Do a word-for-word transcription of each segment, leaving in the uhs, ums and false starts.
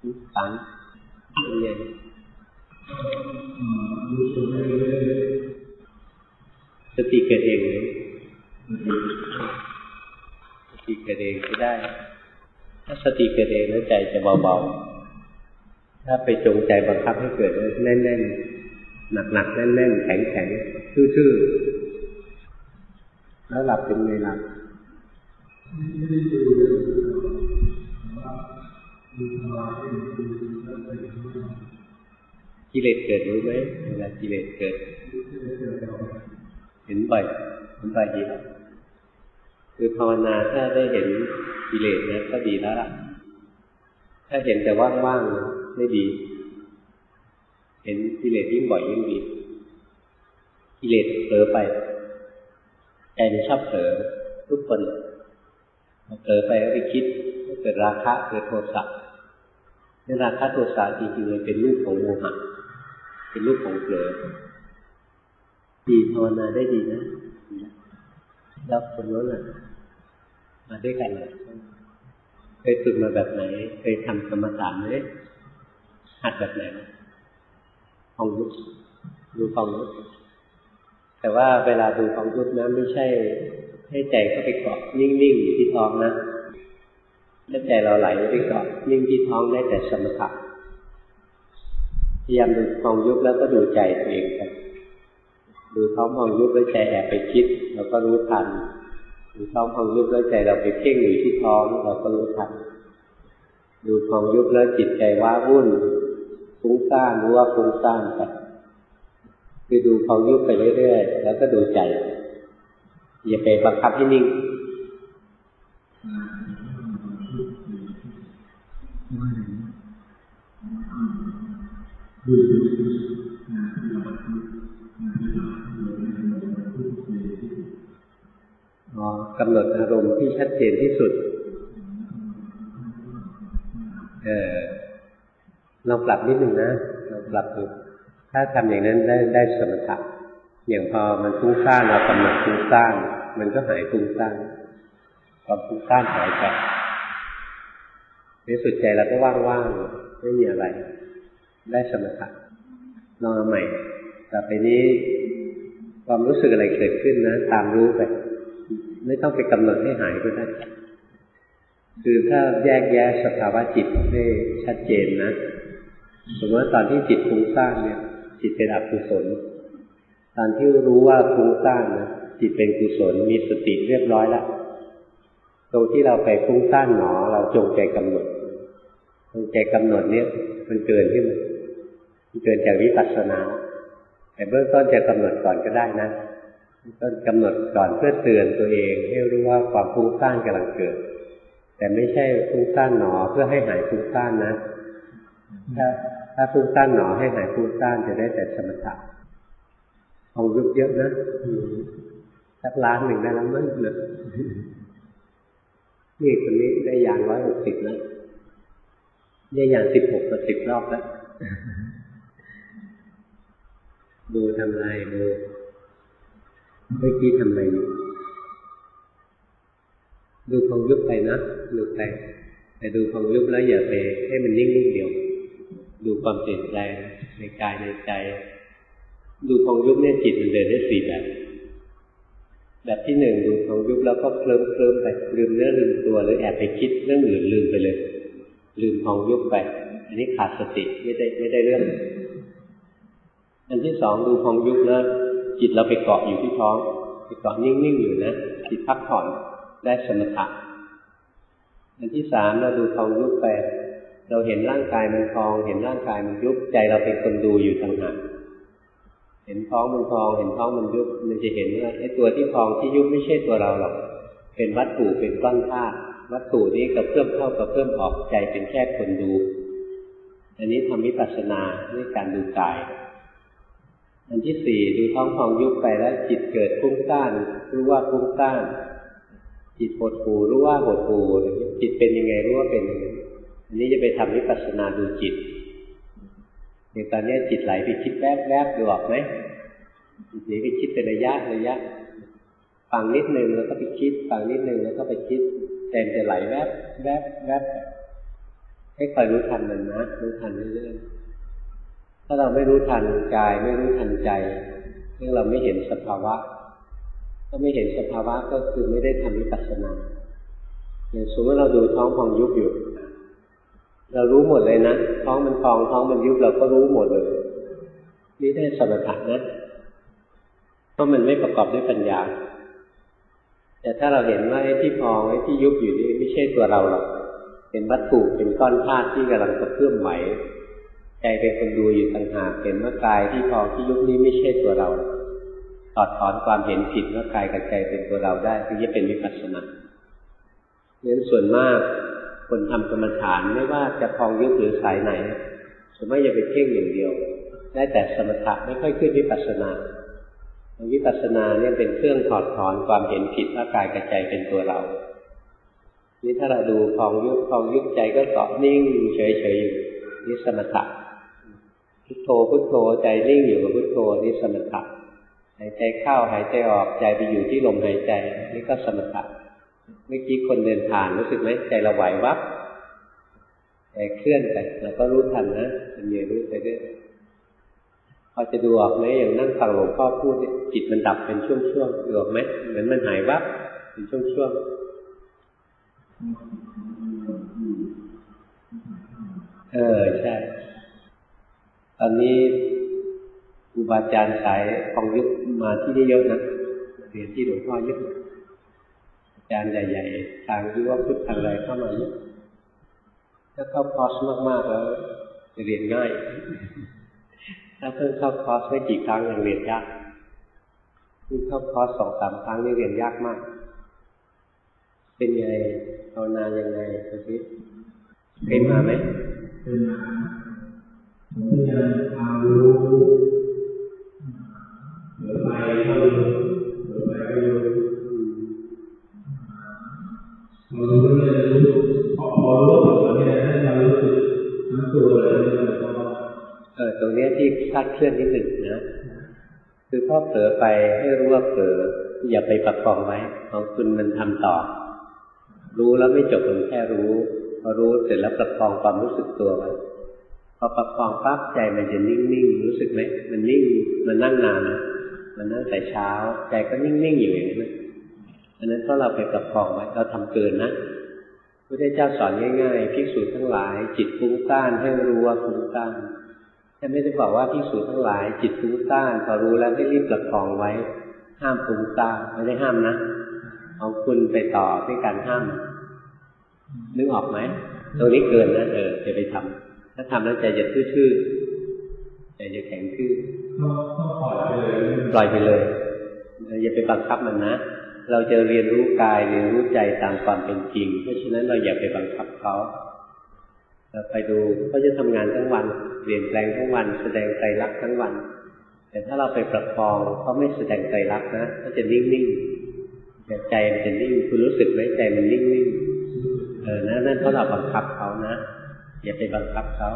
ฝังเป็นไงสติเกิดเองเลยสติเกิดเองก็ได้ถ้าสติเกิดเองแล้วใจจะเบาๆถ้าไปจงใจบังคับให้เกิดแน่นๆหนักๆแน่นๆแข็งๆทื่อๆแล้วหลับเป็นไงหลับกิเลสเกิดรู้ไหมเวลากิเลสเกิดเห็นบ่อยเห็นบ่อยดีครับคือภาวนาถ้าได้เห็นกิเลสนะก็ดีแล้วล่ะถ้าเห็นแต่ว่างๆไม่ดีเห็นกิเลสยิ่งบ่อยยิ่งดีกิเลสเผลอไปใจมันชอบเผลอทุกคนเผลอไปก็ไปคิดเกิดราคะเกิดโทสะในราคะโทสะจริงๆมันเป็นรูปของโมหะเป็นรูปของเผลอดีภาวนาได้ดีนะแล้วคนนั้นน่ะมาด้วยกันเลยเคยฝึกมาแบบไหนเคยทำกรรมฐานไหมหัดแบบไหนฟองยุบดูฟองยุบแต่ว่าเวลาดูฟองยุบนะไม่ใช่ให้ใจเข้าไปเกาะนิ่งๆอยู่ที่ท้องนะถ้าใจเราไหลไปเกาะนิ่งที่ท้องได้แต่สมถะพยายามดูฟองยุบแล้วก็ดูใจตัวเองไปดูท้องฟองยุบแล้วใจแอบไปคิดเราก็รู้ทันดูท้องฟองยุบแล้วใจเราไปเพ่งอยู่ที่ท้องเราก็รู้ทันดูฟองยุบแล้วจิตใจว้าวุ่นฟุ้งซ่านรู้ว่าฟุ้งซ่านไปคือดูฟองยุบไปเรื่อยๆแล้วก็ดูใจอย่าไปบังคับให้นิ่งอ๋อกำหนดอารมณ์ที่ชัดเจนที่สุดเออลองปรับนิดหนึ่งนะลองปรับดูถ้าทำอย่างนั้นได้ได้สมถะอย่างพอมันฟุ้งซ่านเรากำหนดฟุ้งซ่านมันก็หายฟุ้งซ่านความฟุ้งซ่านหายไปในสุดใจเราก็ว่างๆไม่มีอะไรได้สมถะลองเอาใหม่ต่อไปนี้ความรู้สึกอะไรเกิดขึ้นนะตามรู้ไปไม่ต้องไปกำหนดให้หายก็ได้คือถ้าแยกแยะสภาวะจิตให้ชัดเจนนะสมมติว่าตอนที่จิตฟุ้งซ่านเนี่ยจิตเป็นอกุศลตอนที่รู้ว่าฟุ้งซ่านนะจิตเป็นกุศลมีสติเรียบร้อยแล้วตรงที่เราไปฟุ้งซ่านหนอเราจงใจกำหนดจงใจกำหนดเนี่ยมันเกินขึ้นมันเกินจากวิปัสสนาแต่เบื้องต้นจะกำหนดก่อนก็ได้นะต้นกำหนดก่อนเพื่อเตือนตัวเองให้รู้ว่าความฟุ้งซ่านกำลังเกิดแต่ไม่ใช่ฟุ้งซ่านหนอเพื่อให้หายฟุ้งซ่านนะถ้าถ้าฟุ้งซ่านหนอให้หายฟุ้งซ่านจะได้แต่สมถะเอายุบเยอะนะสักล้านหนึ่งได้แล้วมั้งนะนี่คนนี้ได้ยางร้อยหกสิบแล้วได้ยางสิบหกกับสิบรอบแล้วดูทำไรดูเมื่อกี้ทำอะไรดูความยุบไปนะดูไปแต่ดูความยุบแล้วอย่าไปให้มันนิ่งนิ่งเดียวดูความเปลี่ยนแปลงในกายในใจดูความยุบเนี่ยจิตมันเดินได้สี่แบบแบบที่หนึ่งดูความยุบแล้วก็เคลิ้มเคลิ้มไปลืมเนื้อลืมตัวหรือแอบไปคิดเรื่องอื่นลืมไปเลยลืมความยุบไปอันนี้ขาดสติไม่ได้ไม่ได้เรื่องอันที่สองดูความยุบแล้วจิตเราไปเกาะอยู่ที่ท้องไปเกาะนิ่งๆอยู่นะจิตพักผ่อนได้สมถะอันที่สามเราดูความยุบไปเราเห็นร่างกายมันพองเห็นร่างกายมันยุบใจเราเป็นคนดูอยู่ต่างหากเห็นท้องมันพองเห็นท้องมันยุบมันจะเห็นว่าไอ้ตัวที่พองที่ยุบไม่ใช่ตัวเราหรอกเป็นวัตถุเป็นก้อนธาตุวัตถุนี้กระเพื่อมเข้ากระเพื่อมออกใจเป็นแค่คนดูอันนี้ทำวิปัสสนาด้วยการดูกายอันที่สี่ดูท้องพองยุบไปแล้วจิตเกิดฟุ้งซ่านรู้ว่าฟุ้งซ่านจิตหดหู่รู้ว่าหดหู่จิตเป็นยังไงรู้ว่าเป็นยังไงอันนี้จะไปทำวิปัสสนาดูจิตอย่างตอนนี้จิตไหลไปคิดแวบๆดูออกไหมจิตไหลไปคิดเป็นระยะระยะฟังนิดนึงแล้วก็ไปคิดฟังนิดนึงแล้วก็ไปคิดใจจะไหลแวบแวบแวบให้คอยรู้ทันมันนะรู้ทันเรื่อยๆถ้าเราไม่รู้ทันกายไม่รู้ทันใจซึ่งเราไม่เห็นสภาวะถ้าไม่เห็นสภาวะก็คือไม่ได้ทำวิปัสสนาอย่างสมมติเราดูท้องพองยุบอยู่เรารู้หมดเลยนะท้องมันพองท้องมันยุบเราก็รู้หมดเลยนี่ได้สมถะนะเพราะมันไม่ประกอบด้วยปัญญาแต่ถ้าเราเห็นว่าไอ้ที่พองไอ้ที่ยุบอยู่นี่ไม่ใช่ตัวเราหรอกเป็นวัตถุเป็นก้อนธาตุที่กำลังกระเพื่อมไหวใจเป็นคนดูอยู่ต่างหากเห็นว่ากายที่พองที่ยุบนี้ไม่ใช่ตัวเราถอดถอนความเห็นผิดว่ากายกับใจเป็นตัวเราได้ถึงจะเป็นวิปัสสนาเพราะฉะนั้นส่วนมากคนทำกรรมฐานไม่ว่าจะพองยุบหรือสายไหนส่วนมากอย่าไปเพ่งอย่างเดียวได้แต่สมถะไม่ค่อยขึ้นวิปัสสนาวิปัสสนาเนี่ยเป็นเครื่องถอดถอนความเห็นผิดว่ากายกับใจเป็นตัวเรานี่ถ้าเราดูพองยุบพองยุบใจก็เกาะนิ่งเฉยๆอยู่นี่สมถะพุทโธพุทโธใจนิ่งอยู่กับพุทโธนี่สมถะหายใจเข้าหายใจออกใจไปอยู่ที่ลมหายใจนี่ก็สมถะเมื่อกี้คนเดินผ่านรู้สึกไหมใจเราไหววับใจเคลื่อนไปเราก็รู้ทันนะมันมีรู้ไปเรื่อยพอจะดูออกไหมอย่างนั่งฟังหลวงพ่อพูดจิตมันดับเป็นช่วงๆดูออกไหมเหมือนมันหายวับเป็นช่วงๆเออใช่ตอนนี้ครูบาอาจารย์สายพองยุบมาที่นี่เยอะนะเรียนที่หลวงพ่อเยอะอาจารย์ใหญ่ๆทางที่ว่าพุทธอะไรเข้ามาเยอะถ้าเข้าคอร์สมากๆแล้วจะเรียนง่ายถ้าเพิ่งเข้าคอร์สไม่กี่ครั้งยังเรียนยากที่เข้าคอร์สสองสามครั้งนี่เรียนยากมากเป็นไงภาวนายังไงสักทีเคยมาไหมเคยมาผมพยายามตามรู้เดี๋ยวไปก็รู้เดี๋ยวไปก็รู้พอรู้เนี่ยรู้พอพอรู้หมดเนี่ยให้เรารู้สึกทั้งตัวเลยก็เออตรงนี้ที่คลาดเคลื่อนนิดหนึ่งนะคือพอเผลอไปให้รู้ว่าเผลออย่าไปประคองไว้ของคุณมันทำต่อรู้แล้วไม่จบมันแค่รู้พอรู้เสร็จแล้วประคองความรู้สึกตัวไว้พอประคองปั๊บใจมันจะนิ่งๆรู้สึกไหมมันนิ่งมันนั่งนานนะมันนั่งแต่เช้าใจก็นิ่งๆอยู่อย่างนั้นอันนั้นเพราะเราไปประคองไว้เราทำเกินนะพระพุทธเจ้าสอนง่ายๆภิกษุทั้งหลายจิตฟุ้งซ่านให้รู้ว่าฟุ้งซ่านแต่ไม่ได้บอกว่าภิกษุทั้งหลายจิตฟุ้งซ่านพอรู้แล้วให้รีบประคองไว้ห้ามฟุ้งซ่านไม่ได้ห้ามนะเอาคุณไปต่อด้วยการห้ามนึกออกไหมตรงนี้เกินนะเออจะไปทำถ้าทำแล้วใจจะทื่อๆใจจะแข็งทื่อปล่อยไปเลยอย่าไปบังคับมันนะเราจะเรียนรู้กายเรียนรู้ใจตามความเป็นจริงเพราะฉะนั้นเราอย่าไปบังคับเขาเราไปดูเขาจะทำงานทั้งวันเปลี่ยนแปลงทั้งวันแสดงไตรลักษณ์ทั้งวันแต่ถ้าเราไปประคองเขาไม่แสดงไตรลักษณ์นะเขาจะนิ่งๆแต่ใจมันจะนิ่งคุณรู้สึกไหมใจมันนิ่งๆเออนะนั่นเพราะเราบังคับเขานะอย่าไปบังคับเขา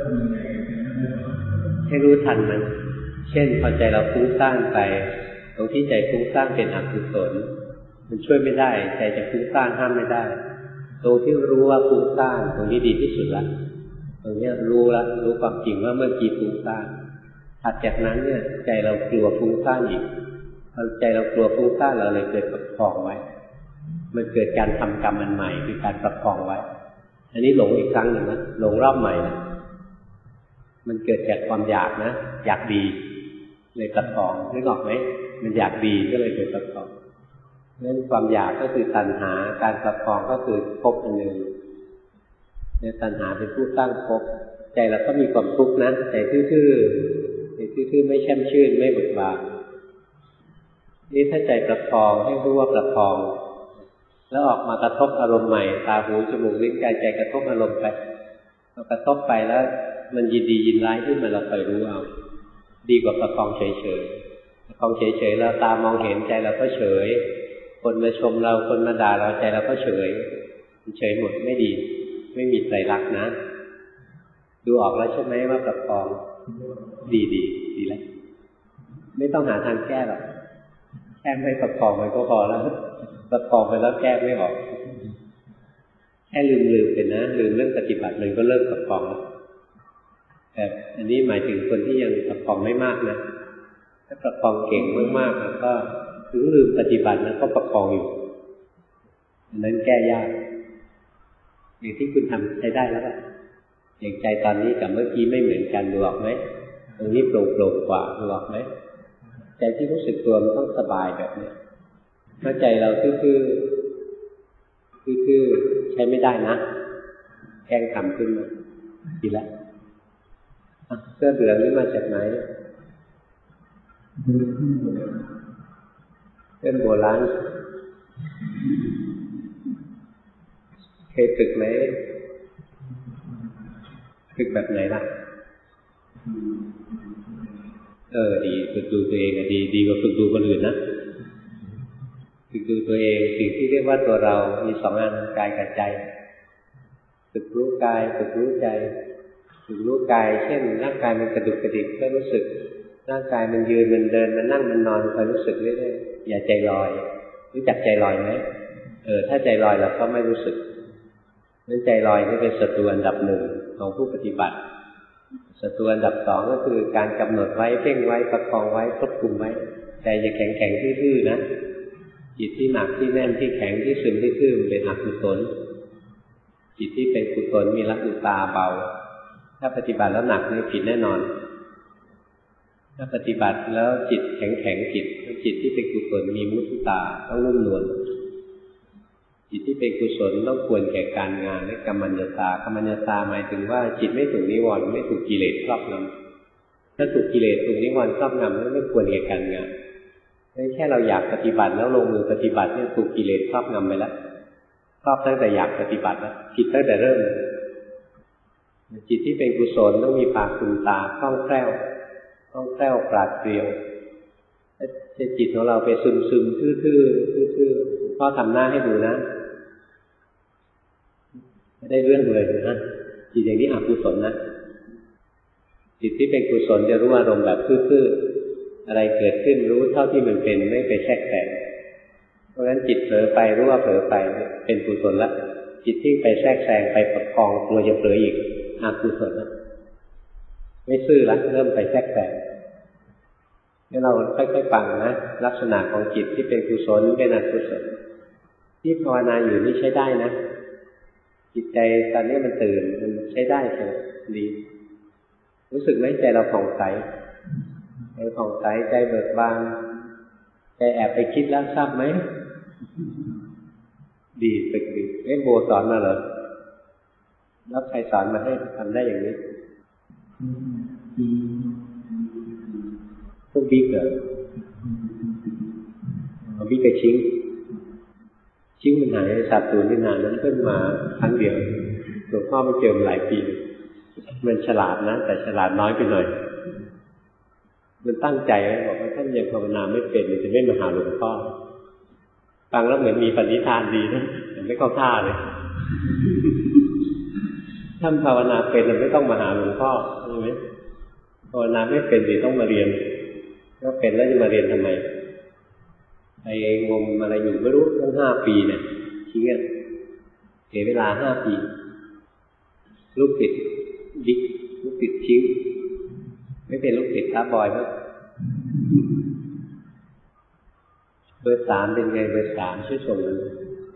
ให้รู้ทันมันเช่นพอใจเราฟุ้งซ่านไปตรงที่ใจฟุ้งซ่านเป็นอกุศลมันช่วยไม่ได้ใจจะฟุ้งซ่านห้ามไม่ได้ตรงที่รู้ว่าฟุ้งซ่านตรงนี้ดีที่สุดละตรงนี้รู้ละรู้ความจริงว่าเมื่อกี้ฟุ้งซ่านถัดจากนั้นเนี่ยใจเรากลัวฟุ้งซ่านอีกพอใจเรากลัวฟุ้งซ่านเราเลยเกิดประคองไว้มันเกิดการทำกรรมอันใหม่คือการประคองไว้อันนี้หลงอีกครั้งหนึ่งนะหลงรอบใหม่นะมันเกิดจากความอยากนะอยากดีเลยประคองนึกออกไหมมันอยากดีก็เลยเกิดประคองนั่นความอยากก็คือตัณหาการประคองก็คือภพอันหนึ่งเนี่ยตัณหาเป็นผู้ตั้งภพใจเราก็มีความทุกข์นะใจทื่อๆใจทื่อๆไม่แช่มชื่นไม่เบิกบานนี่ถ้าใจประคองให้รู้ว่าประคองแล้วออกมากระทบอารมณ์ใหม่ตาหูจมูกลิ้นกายใจกระทบอารมณ์ไปพอกระทบไปแล้วมันยินดียินร้ายขึ้นมาเราคอยรู้เอาดีกว่าประคองเฉยๆประคองเฉยๆเราตามองเห็นใจเราก็เฉยคนมาชมเราคนมาด่าเราใจเราก็เฉยเฉยหมดไม่ดีไม่มีไตรลักษณ์นะดูออกแล้วใช่ไหมว่าประคองดีดีดีแล้วไม่ต้องหาทางแก้หรอกแค่ไม่ประคองมันก็พอแล้วประคองไปแล้วแก้ไม่ออกแแค่ลืมๆไปนะลืมเรื่องปฏิบัติมันก็เริ่มประคองแต่อันนี้หมายถึงคนที่ยังประคองไม่มากนะถ้าประคองเก่งมากๆแล้วก็ถึงลืมปฏิบัตินะก็ประคองอยู่อันนั้นแก้ยากอย่างที่คุณทำใช้ได้แล้วล่ะอย่างใจตอนนี้กับเมื่อกี้ไม่เหมือนกันดูออกไหมตรงนี้โปร่งโปร่งกว่าดูออกไหมใจที่รู้สึกตัวมันต้องสบายแบบนี้ถ้าใจเราทื่อๆทื่อๆใช้ไม่ได้นะแกล้งทำขึ้นมาดีแล้วเสื้อเหลืองนี่มาจากไหนเป็นโบราณเคยฝึกไหมฝึกแบบไหนล่ะเออดีฝึกดูตัวเองอะดีดีกว่าฝึกดูคนอื่นนะฝึกดูตัวเองสิ่งที่เรียกว่าตัวเรามีสองอันกายกับใจฝึกรู้กายฝึกรู้ใจฝึกรู้กายเช่นร่างกายมันกระดุกกระดิกก็รู้สึกร่างกายมันยืนมันเดินมันนั่งมันนอนคอยรู้สึกเรื่อยๆอย่าใจลอยรู้จักใจลอยไหมเออถ้าใจลอยเราก็ไม่รู้สึกนั่นใจลอยนี่เป็นศัตรูอันดับหนึ่งของผู้ปฏิบัติศัตรูอันดับสองก็คือการกำหนดไว้เพ่งไว้ประคองไว้ควบคุมไว้ใจจะแข็งแข็งทื่อๆนะจิตที่หนักที่แน่นที่แข็งที่ซึมที่ทื่อเป็นอกุศลจิตที่เป็นกุศลมีลักษณะตาเบาถ้าปฏิบัติแล้วหนักนี่ผิดแน่นอนถ้าปฏิบัติแล้วจิตแข็งแข็งจิตจิตที่เป็นกุศลมีมุทิตาต้องนุ่มนวลจิตที่เป็นกุศลต้องควรแก่การงานและกัมมัญญตากัมมัญญตาหมายถึงว่าจิตไม่ถูกนิวรณ์ไม่ถูกกิเลสครอบงำถ้าถูกกิเลสถูกนิวรณ์ครอบงำแล้วไม่ควรแก่การงานไม่แค่เราอยากปฏิบัติแล้วลงมือปฏิบัติเนี่ยถูกกิเลสครอบงำไปแล้วครอบตั้งแต่อยากปฏิบัติแล้วผิดตั้งแต่เริ่มจิตที่เป็นกุศลต้องมีปากคุณตาคล่องแคล่วคล่องแคล่วปราดเปรียวถ้าจิตของเราไปซึมซึมทื่อๆทื่อๆพ่อทำหน้าให้ดูนะไม่ได้เรื่องเลยนะจิตอย่างนี้อกุศลนะจิตที่เป็นกุศลจะรู้อารมณ์แบบทื่อๆอะไรเกิดขึ้นรู้เท่าที่มันเป็นไม่ไปแทรกแซงเพราะฉะนั้นจิตเผลอไปรู้ว่าเผลอไปเป็นกุศลละจิตที่ไปแทรกแซงไปประคองตัวจะเผลออีกอกุศลละไม่ซื่อละเริ่มไปแทรกแซงให้เราค่อยๆฟังนะลักษณะของจิตที่เป็นกุศลเป็นอกุศลที่ภาวนาอยู่นี่ใช้ได้นะจิตใจตอนนี้มันตื่นมันใช้ได้ใช่ไหมดีรู้สึกไหมใจเราผ่องใสใจผ่องใสใจเบิกบานใจแอบไปคิดแล้วทราบไหมดีฝึกดีเอ๊ะโบสอนมาเหรอแล้วใครสอนมาให้ทำได้อย่างนี้พวกบิ๊กเหรอเอาบิ๊กกับชิงชิงมันหายสัตว์ตัวนี่นานนั้นเพิ่งมาครั้งเดียวหลวงพ่อไม่เจอมาหลายปีมันฉลาดนะแต่ฉลาดน้อยไปหน่อยมันตั้งใจไว้บอกว่าท่านยังภาวนาไม่เป็นมันจะไม่มาหาหลวงพ่อฟังแล้วเหมือนมีปณิธานดีนะแต่ไม่เข้าท่าเลยท่านภาวนาเป็นมันไม่ต้องมาหาหลวงพ่อใช่ไหมภาวนาไม่เป็นสิต้องมาเรียนก็เป็นแล้วจะมาเรียนทำไมไอ้งมอะไรอยู่ไม่รู้ตั้งห้าปีเนี่ยทิ้งอ่ะเสียเวลาห้าปีลูกติดบิ๊กลูกติดชิ้งไม่เป็นลูกติดท้าบอยมั้งเบอร์สามเป็นไงเบอร์สามช่วยชมเลย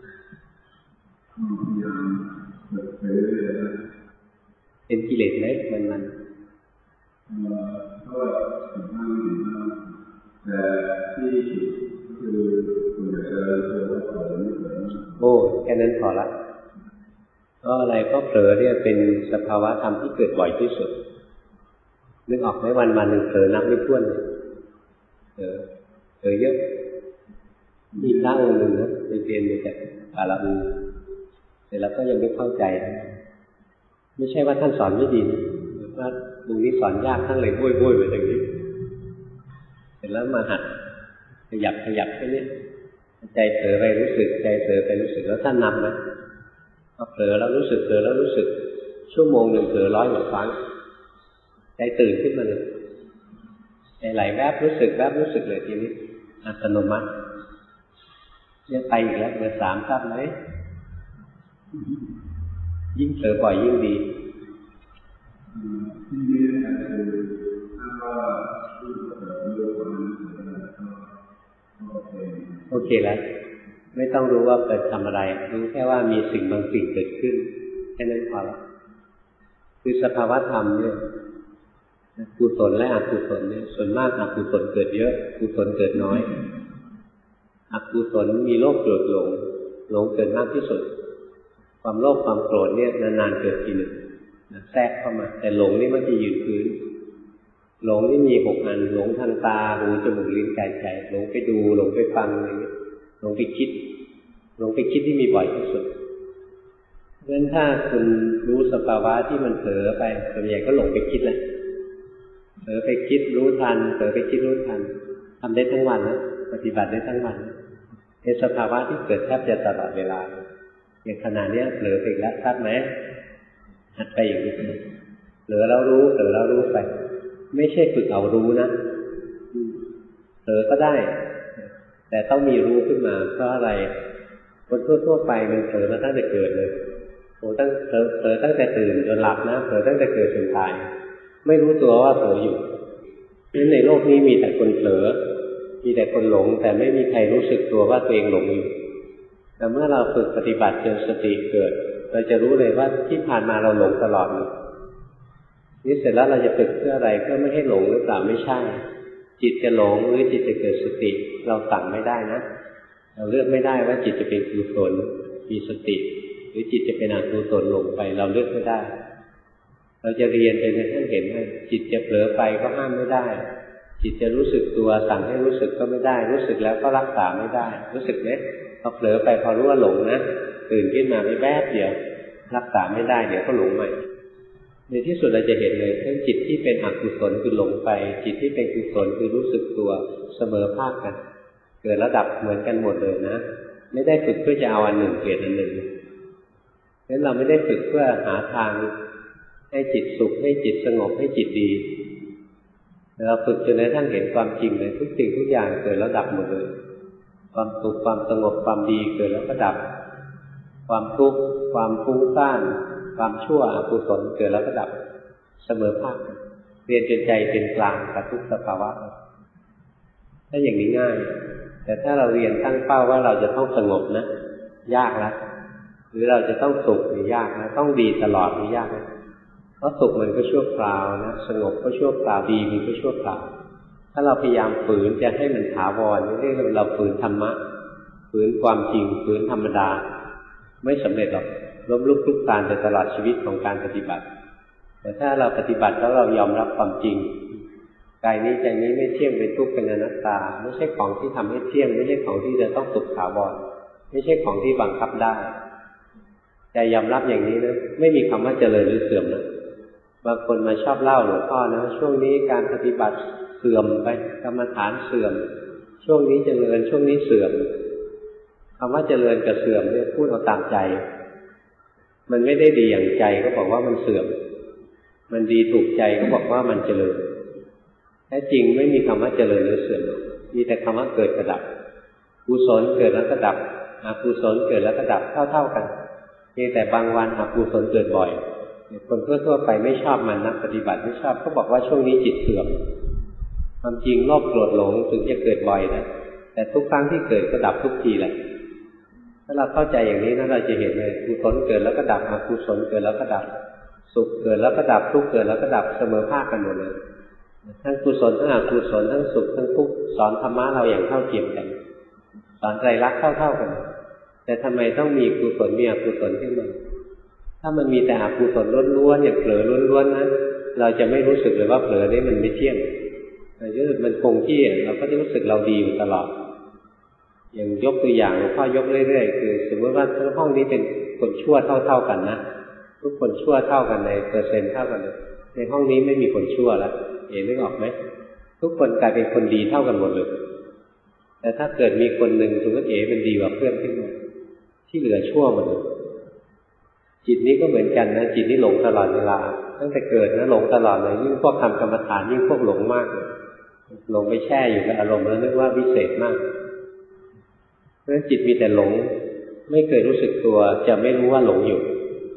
เป็นกิเลสไหมมันมันแต่ที่คือคุณจะเจอเจอว่าเผลอไม่เผลอโอ้แค่นั้นพอละก็อะไรก็เผลอเนี่ยเป็นสภาวะธรรมที่เกิดบ่อยที่สุดนึกออกไหมวันวันหนึ่งเผลอนับไม่ถ้วนเลยเออเผลอเยอะมีพระองค์หนึ่งนะไปเรียนมาจากปาลาอูแต่เราก็ยังไม่เข้าใจไม่ใช่ว่าท่านสอนไม่ดีนะว่าตรงนี้สอนยากท่านเลยบ้วยบ้วยไปอย่างนี้เสร็จแล้วมาหัดขยับขยับแค่นี้ใจเผลอไปรู้สึกใจเผลอไปรู้สึกแล้วท่านนำนะพอเผลอแล้วรู้สึกเผลอแล้วรู้สึกชั่วโมงหนึ่งเผลอร้อยกว่าครั้งใจตื่นขึ้นมาเลยใจไหลแวบรู้สึกแวบรู้สึกเลยทีนี้อัตโนมัติเนี่ยไปอีกแล้วเบอร์สามทราบไหมยิ่งเผลอบ่อยยิ่งดีโอเคแล้วไม่ต้องรู้ว่าไปทำอะไรรู้แค่ว่ามีสิ่งบางสิ่งเกิดขึ้นแค่นั้นพอแล้วคือสภาวะธรรมเนี่ยกุศลและอกุศลเนี่ยส่วนมากอกุศลเกิดเยอะกุศลเกิดน้อยอกุศลมีโลภโกรธหลงหลงเกิดมากที่สุดความโลภความโกรธเนี่ยนานๆเกิดทีหนึ่งแทรกเข้ามาแต่หลงนี่มันจะยืนพื้นหลงนี่มีหกอันหลงทางตาหูจมูกลิ้นกายใจหลงไปดูหลงไปฟังอะไรเงี้ยหลงไปคิดหลงไปคิดที่มีบ่อยที่สุดเพราะฉะนั้นถ้าคุณรู้สภาวะที่มันเผลอไปส่วนใหญ่ก็หลงไปคิดแหละเผลอไปคิดรู้ทันเผลอไปคิดรู้ทันทำได้ทั้งวันนะปฏิบัติได้ทั้งวันเป็นสภาวะที่เกิดแทบจะตลอดเวลาอย่างขณะนี้เผลอไปแล้วทราบไหมหัดไปอย่างนี้เผลอแล้วรู้เผลอแล้วรู้ไปไม่ใช่ฝึกเอารู้นะเผลอก็ได้แต่ต้องมีรู้ขึ้นมาเพราะอะไรคนทั่วๆไปมันเผลอมาตั้งแต่เกิดเลยโอ้ตั้งเผลอเผลอตั้งแต่ตื่นจนหลับนะเผลอตั้งแต่เกิดจนตายไม่รู้ตัวว่าเผลออยู่เพราะฉะนั้นในโลกนี้มีแต่คนเผลอมีแต่คนหลงแต่ไม่มีใครรู้สึกตัวว่าตัวเองหลงอยู่แต่เมื่อเราฝึกปฏิบัติจนสติเกิดเราจะรู้เลยว่าที่ผ่านมาเราหลงตลอดนี่เสร็จแล้วเราจะฝึกเพื่ออะไรเพื่อไม่ให้หลงหรือเปล่าไม่ใช่จิตจะหลงหรือจิตจะเกิดสติเราสั่งไม่ได้นะเราเลือกไม่ได้ว่าจิตจะเป็นกุศลมีสติหรือจิตจะเป็นอกุศลหลงไปเราเลือกไม่ได้เราจะเรียนจนกระทั่งเห็นว่าจิตจะเผลอไปก็ห้ามไม่ได้จิตจะรู้สึกตัวสั่งให้รู้สึกก็ไม่ได้รู้สึกแล้วก็รักษาไม่ได้รู้สึกไหมพอเผลอไปพอรู้ว่าหลงนะตื่นขึ้นมาไม่แป๊บเดียวรักษาไม่ได้เดี๋ยวก็หลงใหม่ในที่สุดเราจะเห็นเลยทั้งจิตที่เป็นอกุศลคือหลงไปจิตที่เป็นกุศลคือรู้สึกตัวเสมอภาคกันเกิดระดับเหมือนกันหมดเลยนะไม่ได้ฝึกเพื่อจะเอาอันหนึ่งเกลียดอันหนึ่งเพราะฉะนั้นเราไม่ได้ฝึกเพื่อหาทางให้จิตสุขให้จิตสงบให้จิตดีเราฝึกจนกระทั่งเห็นความจริงเลยทุกสิ่งทุกอย่างเกิดแล้วดับหมดเลยความสุขความสงบความดีเกิดแล้วก็ดับความทุกข์ความฟุ้งซ่านความชั่วอกุศลเกิดแล้วก็ดับเสมอภาคเรียนจนใจเป็นกลางกับทุกสภาวะถ้าอย่างนี้ง่ายแต่ถ้าเราเรียนตั้งเป้าว่าเราจะต้องสงบนะยากแล้วหรือเราจะต้องสุขนี่ยากนะต้องดีตลอดนี่ยากนะเพราะสุขมันก็ชั่วคราวนะสงบก็ชั่วคราวดีมันก็ชั่วคราวถ้าเราพยายามฝืนจะให้มันถาวรนี่เรียกว่าเราฝืนธรรมะฝืนความจริงฝืนธรรมดาไม่สำเร็จหรอกล้มลุกคลุกคลานไปตลอดชีวิตของการปฏิบัติแต่ถ้าเราปฏิบัติแล้วเรายอมรับความจริงกายนี้ใจนี้ไม่เที่ยงเป็นทุกข์เป็นอนัตตาไม่ใช่ของที่ทำให้เที่ยงไม่ใช่ของที่จะต้องสุขถาวรไม่ใช่ของที่บังคับได้ใจยอมรับอย่างนี้นะไม่มีคำว่าเจริญหรือเสื่อมนะบางคนมาชอบเล่าหลวงพ่อนะช่วงนี้การปฏิบัติเสื่อมไปกรรมฐานเสื่อมช่วงนี้เจริญช่วงนี้เสื่อมคำว่าเจริญกับเสื่อมเนี่ยพูดเอาตามใจมันไม่ได้ดีอย่างใจก็บอกว่ามันเสื่อมมันดีถูกใจก็บอกว่ามันเจริญแท้จริงไม่มีคำว่าเจริญหรือเสื่อมมีแต่คำว่าเกิดกระดับกุศลเกิดแล้วก็ดับอกุศลเกิดแล้วก็ดับเท่าๆกันเพียงแต่บางวันอกุศลเกิดบ่อยคนทั่วๆไปไม่ชอบมันนักปฏิบัติไม่ชอบก็บอกว่าช่วงนี้จิตเสื่อมความจริงโลภโกรธหลงถึงจะเกิดบ่อยนะแต่ทุกครั้งที่เกิดก็ดับทุกทีแหละถ้าเราเข้าใจอย่างนี้นะเราจะเห็นเลยกุศลเกิดแล้วก็ดับอกุศลเกิดแล้วก็ดับสุขเกิดแล้วก็ดับทุกข์เกิดแล้วก็ดับเสมอภาคกันหมดเลยทั้งกุศลทั้งอกุศลทั้งสุขทั้งทุกข์สอนธรรมะเราอย่างเท่าเทียมกันสอนไตรลักษณ์เท่าๆกันแต่ทำไมต้องมีกุศลมีอกุศลขึ้นมาถ้ามันมีแต่อกุศลล้วนๆอย่างเผลอล้วนๆนะเราจะไม่รู้สึกเลยว่าเผลอนี่มันไม่เที่ยงแต่ถ้ามันคงที่เราก็จะรู้สึกเราดีอยู่ตลอดอย่างยกตัวอย่างหลวงพ่อยกเรื่อยๆคือสมมติว่าทั้งห้องนี้เป็นคนชั่วเท่าๆกันนะทุกคนชั่วเท่ากันในเปอร์เซ็นต์เท่ากันในห้องนี้ไม่มีคนชั่วแล้วเห็นนึกออกไหมทุกคนกลายเป็นคนดีเท่ากันหมดเลยแต่ถ้าเกิดมีคนหนึ่งสมมติเอ๋เป็นดีกว่าเพื่อนขึ้นมาที่เหลือชั่วหมดเลยจิตนี้ก็เหมือนกันนะจิตนี้หลงตลอดเวลาตั้งแต่เกิดนะหลงตลอดเลยยิ่งพวกทำกรรมฐานยิ่งพวกหลงมากหลงไปแช่อยู่กับอารมณ์แล้วนึกว่าวิเศษมากเพราะฉะนั้นจิตมีแต่หลงไม่เคยรู้สึกตัวจะไม่รู้ว่าหลงอยู่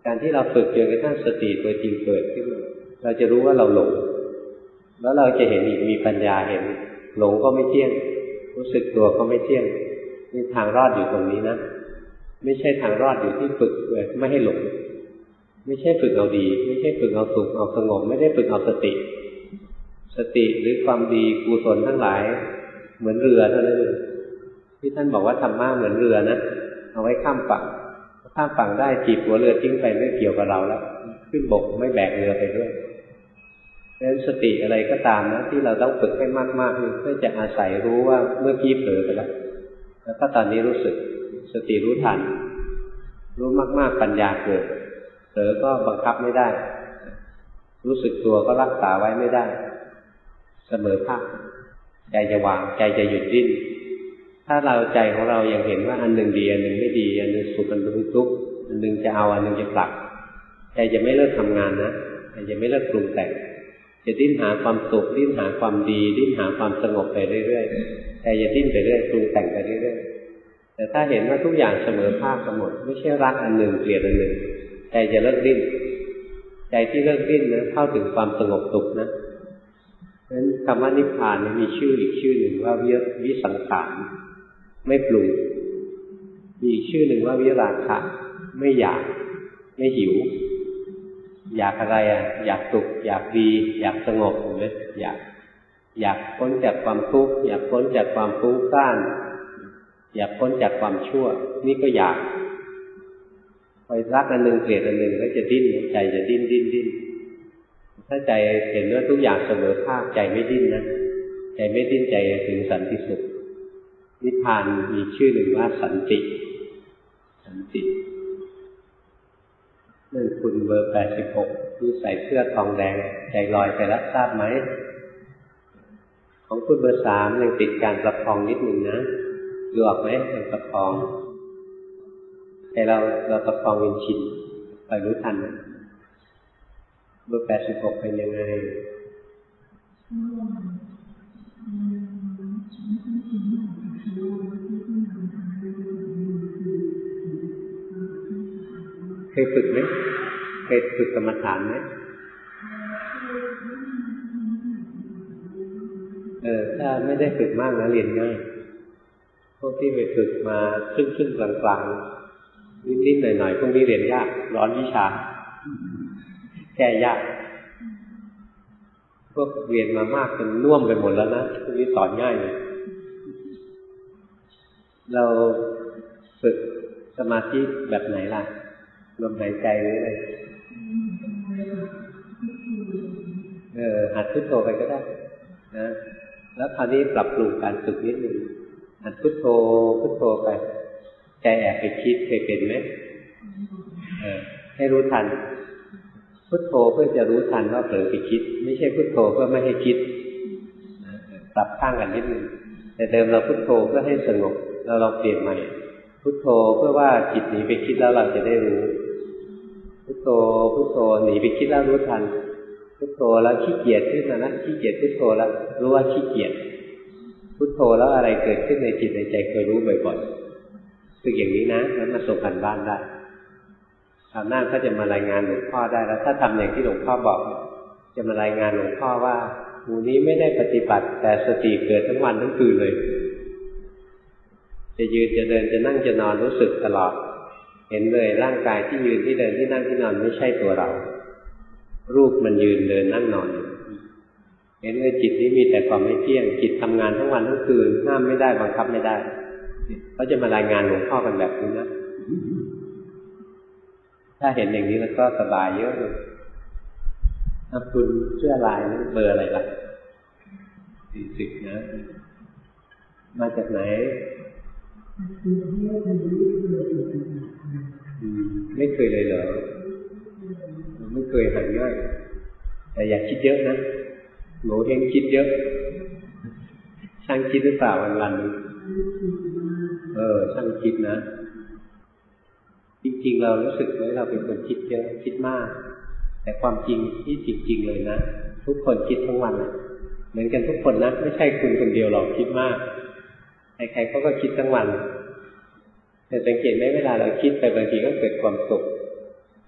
การที่เราฝึกจนกระทั่งสติตัวจริงเกิดขึ้นเราจะรู้ว่าเราหลงแล้วเราจะเห็นอีกมีปัญญาเห็นหลงก็ไม่เที่ยงรู้สึกตัวก็ไม่เที่ยงนี่ทางรอดอยู่ตรงนี้นะไม่ใช่ทางรอดอยู่ที่ฝึกไม่ให้หลงไม่ใช่ฝึกเอาดีไม่ใช่ฝึกเอาสุขเอาสงบไม่ได้ฝึกเอาสติสติหรือความดีกุศลทั้งหลายเหมือนเรือเท่านั้นเองที่ท่านบอกว่าธรรมะเหมือนเรือนะเอาไว้ข้ามฝั่งข้ามฝั่งได้จีบหัวเรือทิ้งไปไม่เกี่ยวกับเราแล้วขึ้นบกไม่แบกเรือไปด้วยเพราะฉะนั้นสติอะไรก็ตามนะที่เราต้องฝึกให้มากๆเพื่อจะอาศัยรู้ว่าเมื่อกี้เผลอไปแล้วแล้วก็ตอนนี้รู้สึกสติรู้ทันรู้มากๆปัญญาเกิดเผลอก็บังคับไม่ได้รู้สึกตัวก็รักษาไว้ไม่ได้เสมอภาคใจจะวางใจจะหยุดดิ้นถ้าเราใจของเรายังเห็นว่าอันหนึ่งดีอันหนึ่งไม่ดีอันหนึ่งสุขอันหนึ่งทุกข์อันหนึ่งจะเอาอันหนึ่งจะผลักใจจะไม่เลิกทำงานนะใจจะไม่เลิกปรุงแต่งจะดิ้นหาความสุขดิ้นหาความดีดิ้นหาความสงบไปเรื่อยๆใจจะดิ้นไปเรื่อยปรุงแต่งไปเรื่อยๆแต่ถ้าเห็นว่าทุกอย่างเสมอภาคกันหมดไม่ใช่รักอันหนึ่งเกลียดอันหนึ่งใจจะเลิกดิ้นใจที่เลิกดิ้นนะเข้าถึงความสงบสุขนะเพราะฉะนั้นคำว่านิพพานมีชื่ออีกชื่อหนึ่งว่าวิสังขารไม่ปรุงมีอีกชื่อหนึ่งว่าวิราคะไม่อยากไม่หิวอยากอะไรอ่ะอยากสุขอยากดีอยากสงบเห็นไหมอยากอยากพ้นจากความทุกข์อยากพ้นจากความฟุ้งซ่านอยากพ้นจากความชั่วนี่ก็อยากไปรักอันหนึ่งเกลียดอันหนึ่งก็จะดิ้นใจจะดิ้นดิ้นดิ้นถ้าใจเห็นว่าทุกอย่างเสมอภาคใจไม่ดิ้นนะใจไม่ดิ้นใจถึงสันติสุขนิพพานมีชื่อหนึ่งว่าสันติสันตินั่นคุณเบอร์แปดสิบหกที่ใส่เสื้อทองแดงใจลอยไปแล้วทราบไหมของคุณเบอร์สามยังติดการประคองนิดหนึ่งนะดูออกไหมการประคองแต่เราเราประคองเป็นชินคอยรู้ทันนะเบอร์แปดสิบหกเป็นยังไงเคยฝึกไหมเคยฝึกกรรมฐานไหมเออถ้าไม่ได้ฝึกมากนะเรียนง่ายพวกที่ไปฝึกมาครึ่งครึ่งกลางกลางนิดๆหน่อยๆพวกนี้เรียนยากร้อนวิชาแก้ยากพวกเรียนมามากจนน่วมไปหมดแล้วนะพวกนี้สอนง่ายเลยเราฝึกสมาธิแบบไหนล่ะลมหายใจหรืออะไรเออหัดพุทโธไปก็ได้นะแล้วคราวนี้ปรับปรุงการฝึกนิดนึงหัดพุทโธพุทโธไปใจแอบไปคิดเคยเป็นไหมเออให้รู้ทันพุทโธเพื่อจะรู้ทันว่าเผลอไปคิดไม่ใช่พุทโธเพื่อไม่ให้คิดปรับข้างกันนิดนึงแต่เดิมเราพุทโธเพื่อให้สงบเราลองเปลี่ยนใหม่พุทโธเพื่อว่าจิตหนีไปคิดแล้วเราจะได้รู้พุทโธพุทโธหนีไปคิดแล้วรู้ทันพุทโธแล้วขี้เกียจขึ้นมานะขี้เกียจพุทโธแล้วรู้ว่าขี้เกียจพุทโธแล้วอะไรเกิดขึ้นในจิตในใจเคยรู้บ่อยๆฝึกอย่างนี้นะแล้วมาส่งกันบ้านได้คราวหน้าก็จะมารายงานหลวงพ่อได้แล้วถ้าทำอย่างที่หลวงพ่อบอกจะมารายงานหลวงพ่อว่าหมู่นี้ไม่ได้ปฏิบัติแต่สติเกิดทั้งวันทั้งคืนเลยจะยืนจะเดินจะนั่งจะนอนรู้สึกตลอดเห็นเลยร่างกายที่ยืนที่เดินที่นั่งที่นอนไม่ใช่ตัวเรารูปมันยืนเดินนั่งนอนเห็นเลยจิตนี้มีแต่ความไม่เที่ยงจิตทำงานทั้งวันทั้งคืนห้ามไม่ได้บังคับไม่ได้เขาจะมารายงานหลวงพ่อกันแบบนี้นะถ้าเห็นอย่างนี้แล้วก็สบายเยอะเลยคุณเสื้อลายนี่เบอร์อะไรล่ะสี่สิบนะมาจากไหนไม่เคยเลยเหรอไม่เคยหันง่ายแต่อยากคิดเยอะนะโง่เฮงคิดเยอะช่างคิดหรือเปล่าวันวันนึงเออช่างคิดนะจริงๆเรารู้สึกไหมเราเป็นคนคิดเยอะคิดมากแต่ความจริงที่จริงๆเลยนะทุกคนคิดทั้งวันเลยเหมือนกันทุกคนนะไม่ใช่คุณคนเดียวหรอกคิดมากใครๆเขาก็คิดทั้งวันแต่สังเกตไหมเวลาเราคิดไปบางทีก็เกิดความสุข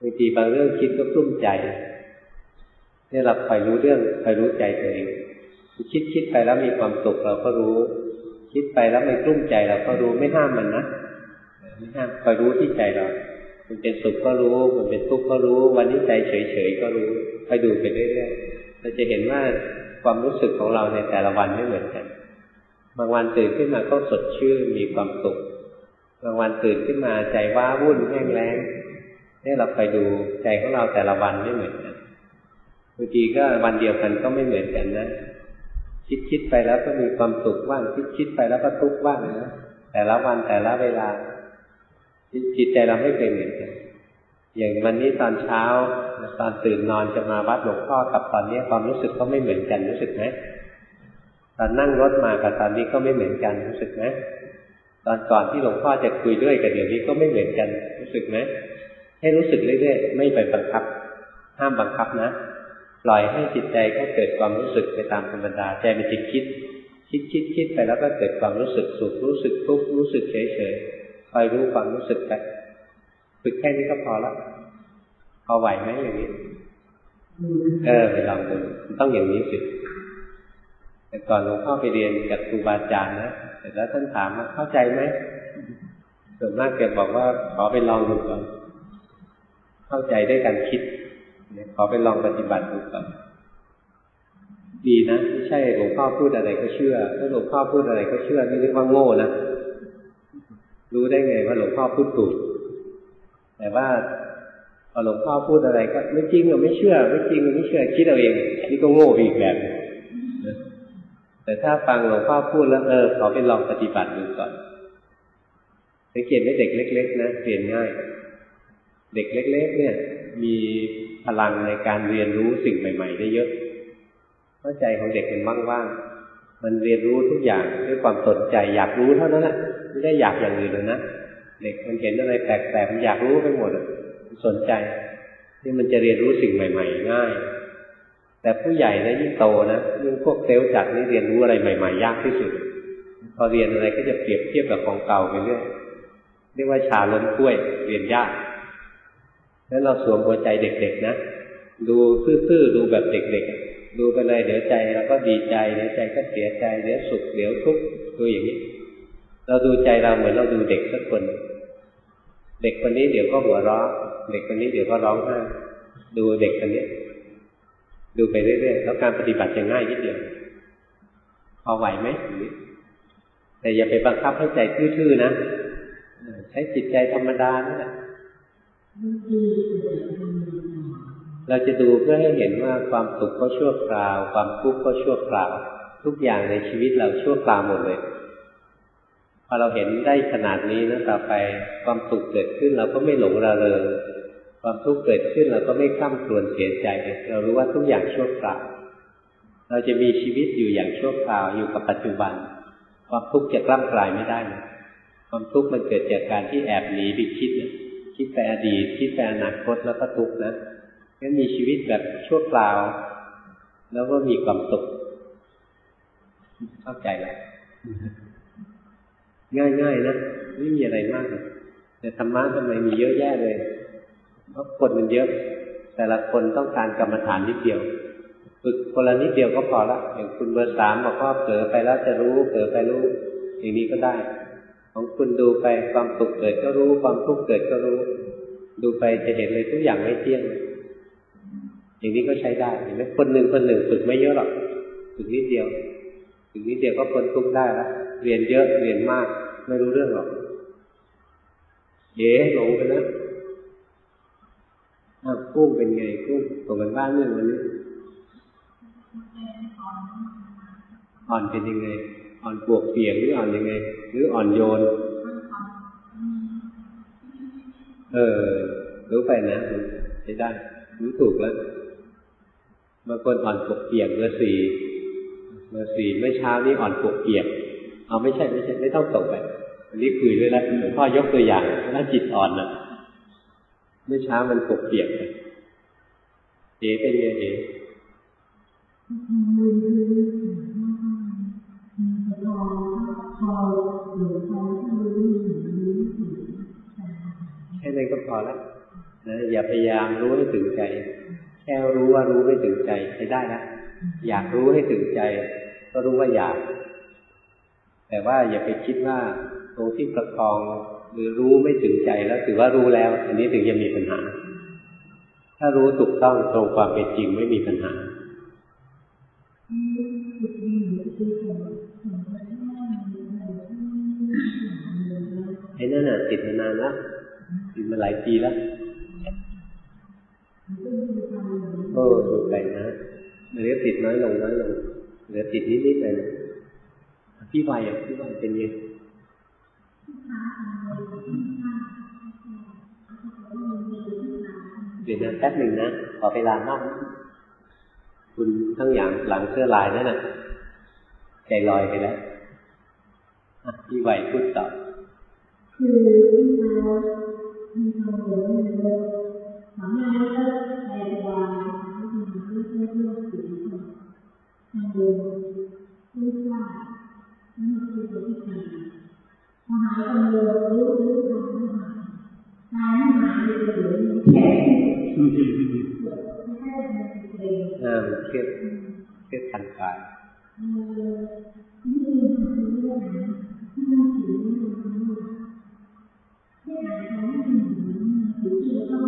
บางทีบางเรื่องคิดก็กลุ้มใจนี่เราคอยรู้เรื่องคอยรู้ใจตัวเองคิดคิดไปแล้วมีความสุขเราก็รู้คิดไปแล้วไม่กลุ้มใจเราก็รู้ไม่ห้ามมันนะไม่ห้ามคอยรู้ที่ใจเรามันเป็นสุขก็รู้มันเป็นทุกข์ก็รู้วันนี้ใจเฉยๆก็รู้คอยดูไปเรื่อยๆเราจะเห็นว่าความรู้สึกของเราในแต่ละวันไม่เหมือนกันบางวันตื่นขึ้นมาก็สดชื่นมีความสุขบางวันตื่นขึ้นมาใจว้าวุ่นแห้งแล้งนี่เราคอยดูใจของเราแต่ละวันไม่เหมือนกันบางทีก็วันเดียวกันก็ไม่เหมือนกันนะคิดคิดไปแล้วก็มีความสุขบ้างคิดคิดไปแล้วก็ทุกข์บ้างนะแต่ละวันแต่ละเวลาจิตใจเราไม่เคยเหมือนกันอย่างวันนี้ตอนเช้าตอนตื่นนอนจะมาวัดหลวงพ่อกับตอนนี้ความรู้สึกก็ไม่เหมือนกันรู้สึกไหมตอนนั่งรถมากับตอนนี้ก็ไม่เหมือนกันรู้สึกไหมตอนก่อนที่หลวงพ่อจะคุยด้วยกับเดี๋ยวนี้ก็ไม่เหมือนกันรู้สึกไหมให้รู้สึกเรื่อยๆไม่ไปบังคับห้ามบังคับนะปล่อยให้จิตใจก็เกิดความรู้สึกไปตามธรรมดาใจมันจะคิดคิดคิดคิดไปแล้วก็เกิดความรู้สึกสุขรู้สึกทุกข์รู้สึกเฉยเฉยคอยรู้ความรู้สึกไปฝึกแค่นี้ก็พอแล้วพอไหวไหมอย่างนี้เออไปลองดูต้องอย่างนี้สิแต่ก่อนหลวงพ่อไปเรียนกับครูบาอาจารย์นะแต่แล้วท่านถามว่าเข้าใจไหมส่วนมากแกบอกว่าขอไปลองดูก่อนเข้าใจด้วยการคิดขอไปลองปฏิบัติดูก่อนดีนะไม่ใช่หลวงพ่อพูดอะไรก็เชื่อถ้าหลวงพ่อพูดอะไรก็เชื่อนี่เรียกว่าโง่นะรู้ได้ไงว่าหลวงพ่อพูดถูกแต่ว่าพอหลวงพ่อพูดอะไรก็ไม่จริงหรือไม่เชื่อไม่จริงหรือไม่เชื่อคิดเอาเองนี่ก็โง่อีกแบบแต่ถ้าฟังหลวงพ่อพูดแล้วเออขอไปลองปฏิบัติดูก่อนสังเกตไหมเด็กเล็กๆนะเรียนง่ายเด็กเล็กๆเนี่ยมีพลังในการเรียนรู้สิ่งใหม่ๆได้เยอะเพราะใจของเด็กมันว่างๆมันเรียนรู้ทุกอย่างด้วยความสนใจอยากรู้เท่านั้นแหละไม่ได้อยากอย่างอื่นเลยนะเด็กมันเห็นอะไรแปลกๆมันอยากรู้ไปหมดมันสนใจที่มันจะเรียนรู้สิ่งใหม่ๆง่ายแต่ผู้ใหญ่นะยิ่งโตนะยิ่งพวกเซลล์จัดนี่เรียนรู้อะไรใหม่ๆยากที่สุดพอเรียนอะไรก็จะเปรียบเทียบกับของเก่าไปเรื่อยเรียกว่าชาล้นถ้วยเรียนยากแล้วเราสวมหัวใจเด็กๆนะดูซื่อๆดูแบบเด็กๆดูไปเลยเดี๋ยวใจเราก็ดีใจเดี๋ยวใจก็เสียใจเดี๋ยวสุขเดี๋ยวทุกข์ดูอย่างนี้เราดูใจเราเหมือนเราดูเด็กสักคนเด็กคนนี้เดี๋ยวก็หัวเราะเด็กคนนี้เดี๋ยวก็ร้องไห้ดูเด็กคนนี้ดูไปเรื่อยๆแล้วการปฏิบัติจะง่ายนิดเดียวพอไหวไหมแต่อย่าไปบังคับให้ใจทื่อๆนะใช้จิตใจธรรมดานี่แหละเราจะดูเพื่อให้เห็นว่าความสุขก็ชั่วคราวความทุกข์ก็ชั่วคราวทุกอย่างในชีวิตเราชั่วคราวหมดเลยพอเราเห็นได้ขนาดนี้นะต่อไปความสุขเกิดขึ้นเราก็ไม่หลงระเริงความทุกข์เกิดขึ้นเราก็ไม่คร่ำครวญเสียใจเรารู้ว่าทุกอย่างชั่วคราวเราจะมีชีวิตอยู่อย่างชั่วคราวอยู่กับปัจจุบันความทุกข์จะกล้ำกลายไม่ได้นะความทุกข์มันเกิดจากการที่แอบหนีไปคิดนะคิดไปอดีตคิดไปอนาคตแล้วก็ทุกข์นะงั้นมีชีวิตแบบชั่วคราวแล้วก็มีความสุขเข้าใจแล้วง่ายๆนะไม่มีอะไรมากแต่ธรรมะทำไมมีเยอะแยะเลยเพราะคนมันเยอะแต่ละคนต้องการกรรมฐานนิดเดียวฝึกคนละนิดเดียวก็พอละอย่างคุณเบอร์สามบอกว่าเผลอไปแล้วจะรู้เผลอไปรู้อย่างนี้ก็ได้ของคุณดูไปความสุขเกิดก็รู้ความทุกข์เกิดก็รู้ดูไปจะเห็นเลยทุกอย่างไม่เที่ยงอย่างนี้ก็ใช้ได้เห็นไหมคนหนึ่งคนหนึ่งฝึกไม่เยอะหรอกฝึกนิดเดียวฝึกนิดเดียวก็พ้นทุกข์ได้แล้วเรียนเยอะเรียนมากไม่รู้เรื่องหรอกเอ๋หลงไปแล้วอ้าวกุ้งเป็นไงกุ้งส่งกันบ้านเรื่องวันนี้อ่อนเป็นยังไงอ่อนปวกเปียกหรืออ่อนยังไงหรืออ่อนโยนเออรู้ไปนะใช้ได้รู้ถูกแล้วบางคนอ่อนปวกเปียกเบอร์สี่เบอร์สี่เมื่อเช้านี้อ่อนปวกเปียกเอาไม่ใช่ไม่ใช่ไม่ต้องส่งไปอันนี้คุยด้วยแล้วหลวงพ่อยกตัวอย่างถ้าจิตอ่อนนะเมื่อเช้ามันปวกเปียกเอ๋เป็นไงเอ๋แค่นั้นก็พอแล้วนะอย่าพยายามรู้ให้ถึงใจแค่รู้ว่ารู้ไม่ถึงใจใช้ได้นะอยากรู้ให้ถึงใจก็รู้ว่าอยากแต่ว่าอย่าไปคิดว่าตรงที่ประคองหรือรู้ไม่ถึงใจแล้วถือว่ารู้แล้วอันนี้ถึงจะมีปัญหาถ้ารู้ถูกต้องตรงความเป็นจริงไม่มีปัญหาไอ้นั่นน่ะติดมานานแล้วติดมาหลายปีแล้วโอ้ดูไปนะเหลือติดน้อยลงน้อยลงเหลือติดนิดๆเลยนะพี่วัยอ่ะพี่วัยเป็นไงเดี๋ยวนะแป๊บหนึ่งนะขอเวลานอกคุณทั้งอย่างหลังเสื้อลายนั่นน่ะใจลอยไปแล้วพี่วัยพูดต่อคือเรามีความเห็นเลยทำงานก็ใจวางทำงานเรื่องเรื่องเรื่องสิ่งทำเดินรู้ว่านั่นคือตัวที่ทำพอหายกังวลรู้รู้ทำไม่หายตายไม่หายเลยเหลือแค่ไม่ใช่เป็นเพลงอ่าเครียดเครียดทางกายนี่คือคือเรื่องที่มันถือว่ามันที่อ่านเขาไม่เหมือนถือที่ต้อง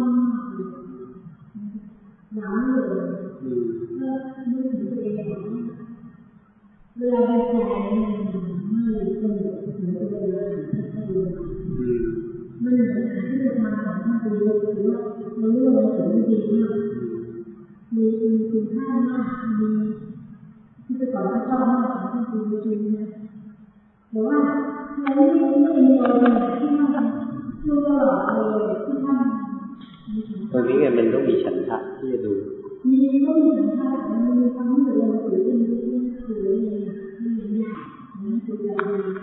หนาวเลยก็นึกถึงตัวเองเวลาไปแข่งไม่สนุกเหมือนตัวเองที่ดูมันเหมือนอ่านที่จะมาของท่านไปเยอะหรือว่าเราเรื่องมันถึงดีมากมีมีคุณค่ามากมีที่จะสอนชอบมากของท่านไปเยอะๆนะแต่ว่าเราไม่ไม่มีเราที่ท่านดูตลอดเลยที่ท่านตรงนี้ไงมันต้องมีฉันทะที่จะดูมีต้องมีฉันทะมันมีความรู้สึกเราถือเป็นเรื่องถือเองนี่นี่นี่คือเรา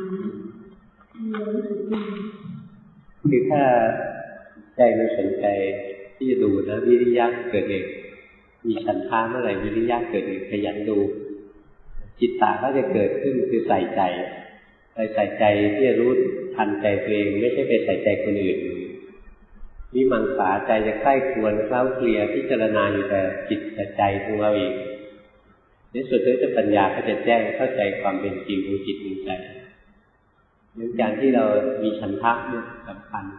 คือถ้าใจมันสนใจที่จะดูนะวิริยะเกิดเองมีฉันทะเมื่อไหร่วิริยะเกิดเองขยันดูจิตตาก็จะเกิดขึ้นคือใส่ใจไปใส่ใจที่จะรู้ทันใจตัวเองไม่ใช่ไปใส่ใจคนอื่นวิมังสาใจจะใกล้ควรเคล้าเคลียพิจารณาอยู่แต่จิตแต่ใจของเราเองในสุดแล้วปัญญาก็จะแจ้งเข้าใจความเป็นจริงของจิตของใจเรื่องการที่เรามีฉันทะเนี่ยสำคัญ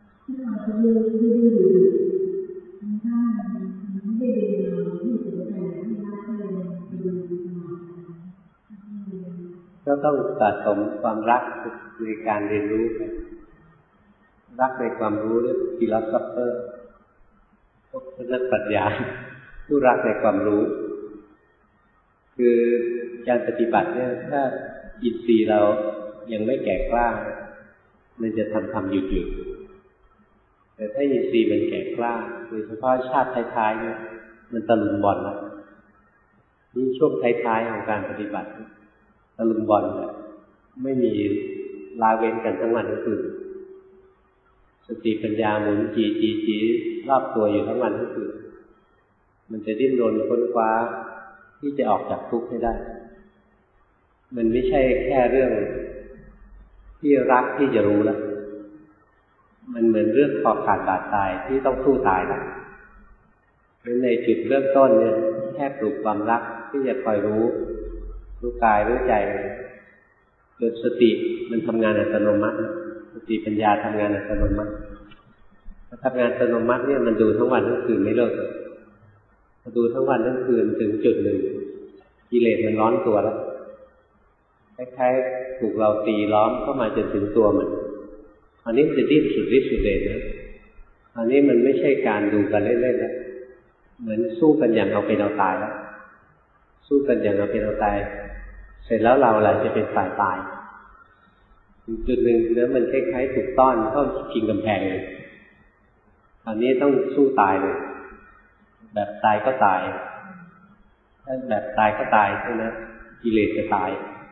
ก็ต้องสะสมความรักในการเรียนรู้ไปรักในความรู้เรียกฟิโลโซเฟอร์พวกนักปรัชญาผู้รักในความรู้คือการปฏิบัติเนี่ยถ้าอินทรีย์เรายังไม่แก่กล้ามันจะทำทำหยุดหยุดแต่ถ้าอินทรีย์มันแก่กล้าโดยเฉพาะชาติท้ายๆเนี่ยมันตะลุมบอลแล้วนี่ช่วงท้ายๆของการปฏิบัติตะลุมบอลเนี่ยไม่มีลาเว้นกันทั้งวันทั้งคืนสติปัญญาหมุนจีจีจีรอบตัวอยู่ทั้งวันทั้งคืนมันจะดิ้นรนค้นคว้าที่จะออกจากทุกข์ให้ได้มันไม่ใช่แค่เรื่องที่รักที่จะรู้แล้วมันเหมือนเรื่องคอขาดบาดตายที่ต้องสู้ตายแล้วในจุดเริ่มต้นเนี่ยแค่ปลูกความรักที่จะคอยรู้รู้กายรู้ใจจนสติมันทำงานอัตโนมัติสติปัญญาทำงานอัตโนมัติถ้าทำงานอัตโนมัติเนี่ยมันดูทั้งวันทั้งคืนไม่เลิกพอดูทั้งวันทั้งคืนถึงจุดหนึ่งกิเลสมันร้อนตัวแล้วคล้ายๆถูกเราตีล้อมเข้ามาจนถึงตัวมันอันนี้มันจะดิ้นสุดฤทธิ์สุดเดชนะอันนี้มันไม่ใช่การดูกันเล่นๆแล้วเหมือนสู้กันอย่างเอาเป็นเอาตายแล้วสู้กันอย่างเอาเป็นเอาตายเสร็จแล้วเราแหละจะเป็นฝ่ายตายจุดหนึ่งนะมันคล้ายๆถูกต้อนเข้าพิงกำแพงเลยอันนี้ต้องสู้ตายเลยแบบตายก็ตายถ้าแบบตายก็ตายใช่ไหมกิเลสจะตาย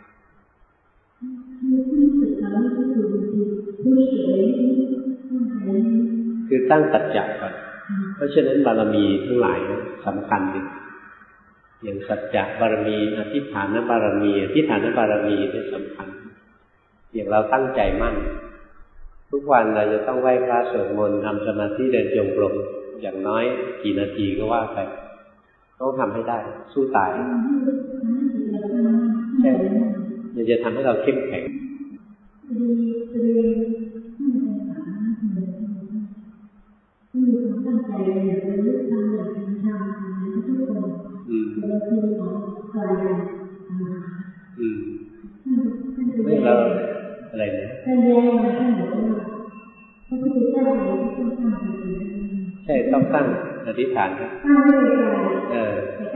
คือตั้งสัจจะก่อนเพราะฉะนั้นบารมีทั้งหลายสำคัญดิอย่างสัจจะบารมีอธิษฐานบารมีอธิษฐานบารมีนี่สำคัญอย่างเราตั้งใจมั่นทุกวันเราจะต้องไหว้พระสวดมนต์ทำสมาธิเดินจงกรมอย่างน้อยกี่นาทีก็ว่าไปต้องทำให้ได้สู้ตายใช่มันจะทำให้เราเข้มแข็งอืมอืมไม่เราอะไรนะใช่ต้องตั้งอธิษฐานครับเออ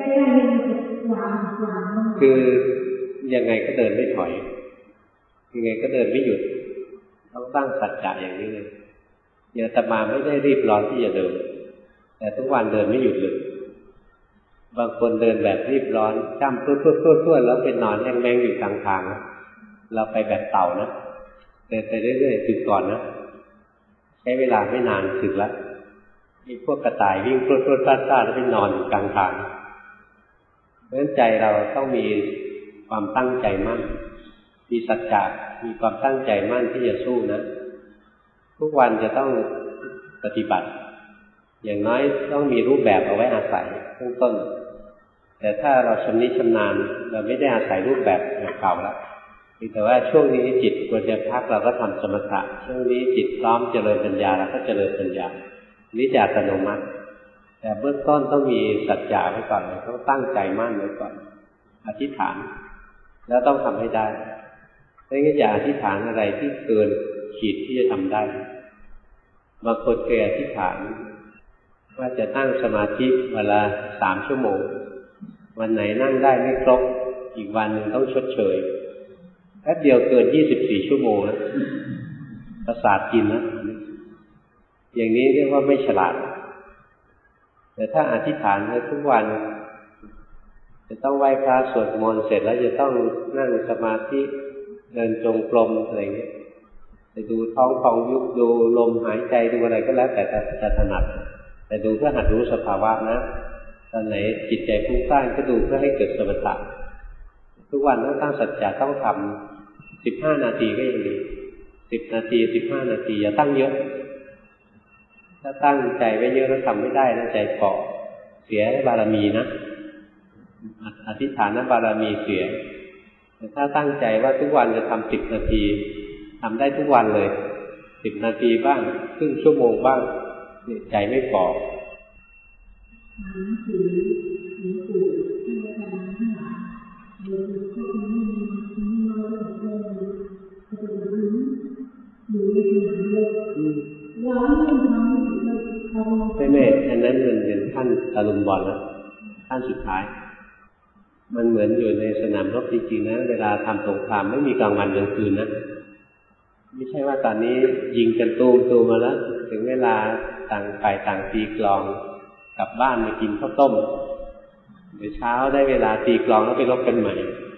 คือยังไงก็เดินไม่ถอยยังไงก็เดินไม่หยุดต้องตั้งสัจจะอย่างนี้เลยอย่างอาตมาไม่ได้รีบร้อนที่จะเดินแต่ทุกวันเดินไม่หยุดเลยบางคนเดินแบบรีบร้อนจ้ำพุ่นๆๆๆแล้วเป็นนอนแห้งๆอยู่กลางทางเราไปแบบเต่านะเดินไปเรื่อยๆถึงก่อนนะใช้เวลาไม่นานถึงแล้วมีพวกกระต่ายวิ่งพรวดๆซ่าๆแล้วไปนอนอยู่กลางทางเพราะฉะนั้นใจเราต้องมีความตั้งใจมั่นมีสัจจะมีความตั้งใจมั่นที่จะสู้นะทุกวันจะต้องปฏิบัติอย่างน้อยต้องมีรูปแบบเอาไว้อาศัยเบื้องต้นแต่ถ้าเราชำนิชำนาญเราไม่ได้อาศัยรูปแบบแบบเก่าแล้วแต่ว่าช่วงนี้จิตควรจะพักเราก็ทำสมถะช่วงนี้จิตพร้อมเจริญปัญญาเราก็เจริญปัญญานี่จะอัตโนมัติแต่เบื้องต้นต้องมีสัจจะไว้ก่อนต้องตั้งใจมั่นไว้ก่อนอธิษฐานแล้วต้องทำให้ได้ไม่งั้นอย่าอธิษฐานอะไรที่เกินขีดที่จะทำได้บางคนเคยอธิษฐานว่าจะนั่งสมาธิเวลาสามชั่วโมงวันไหนนั่งได้ไม่ครบอีกวันหนึ่งต้องชดเชยแป๊บเดียวเกินยี่สิบสี่ชั่วโมงแล้วประสาทกินนะอย่างนี้เรียกว่าไม่ฉลาดแต่ถ้าอธิษฐานไว้ทุกวันจะต้องไหว้พระสวดมนต์เสร็จแล้วจะต้องนั่งสมาธิเดินจงกรมอะไรอย่างนี้จะดูท้องพองยุบดูลมหายใจดูอะไรก็แล้วแต่จะถนัดแต่ดูเพื่อหัดรู้สภาวะนะตอนไหนจิตใจฟุ้งซ่านก็ดูเพื่อให้เกิดสมถะทุกวันต้องตั้งสัจจะต้องทำสิบห้านาทีก็ยังดีสิบนาทีสิบห้านาทีอย่าตั้งเยอะถ้าตั้งใจไว้เยอะแล้วทำไม่ได้นะใจเกาะเสียบารมีนะอธิษฐานบารมีเสียแต่ถ้าตั้งใจว่าทุกวันจะทำสิบนาทีทำได้ทุกวันเลยสิบนาทีบ้างครึ่งชั่วโมงบ้างใจไม่เกาะไม่ไม่อันนั้นมันเป็นขั้นตะลุมบอลแล้วขั้นสุดท้ายมันเหมือนอยู่ในสนามรบจริงๆนะเวลาทำสงครามไม่มีกลางวันกลางคืนนะไม่ใช่ว่าตอนนี้ยิงกันตูมตูมมาแล้วถึงเวลาต่างฝ่ายต่างตีกลองกลับบ้านมากินข้าวต้มเดี๋ยวเช้าได้เวลาตีกลองแล้วไปรบกันใหม่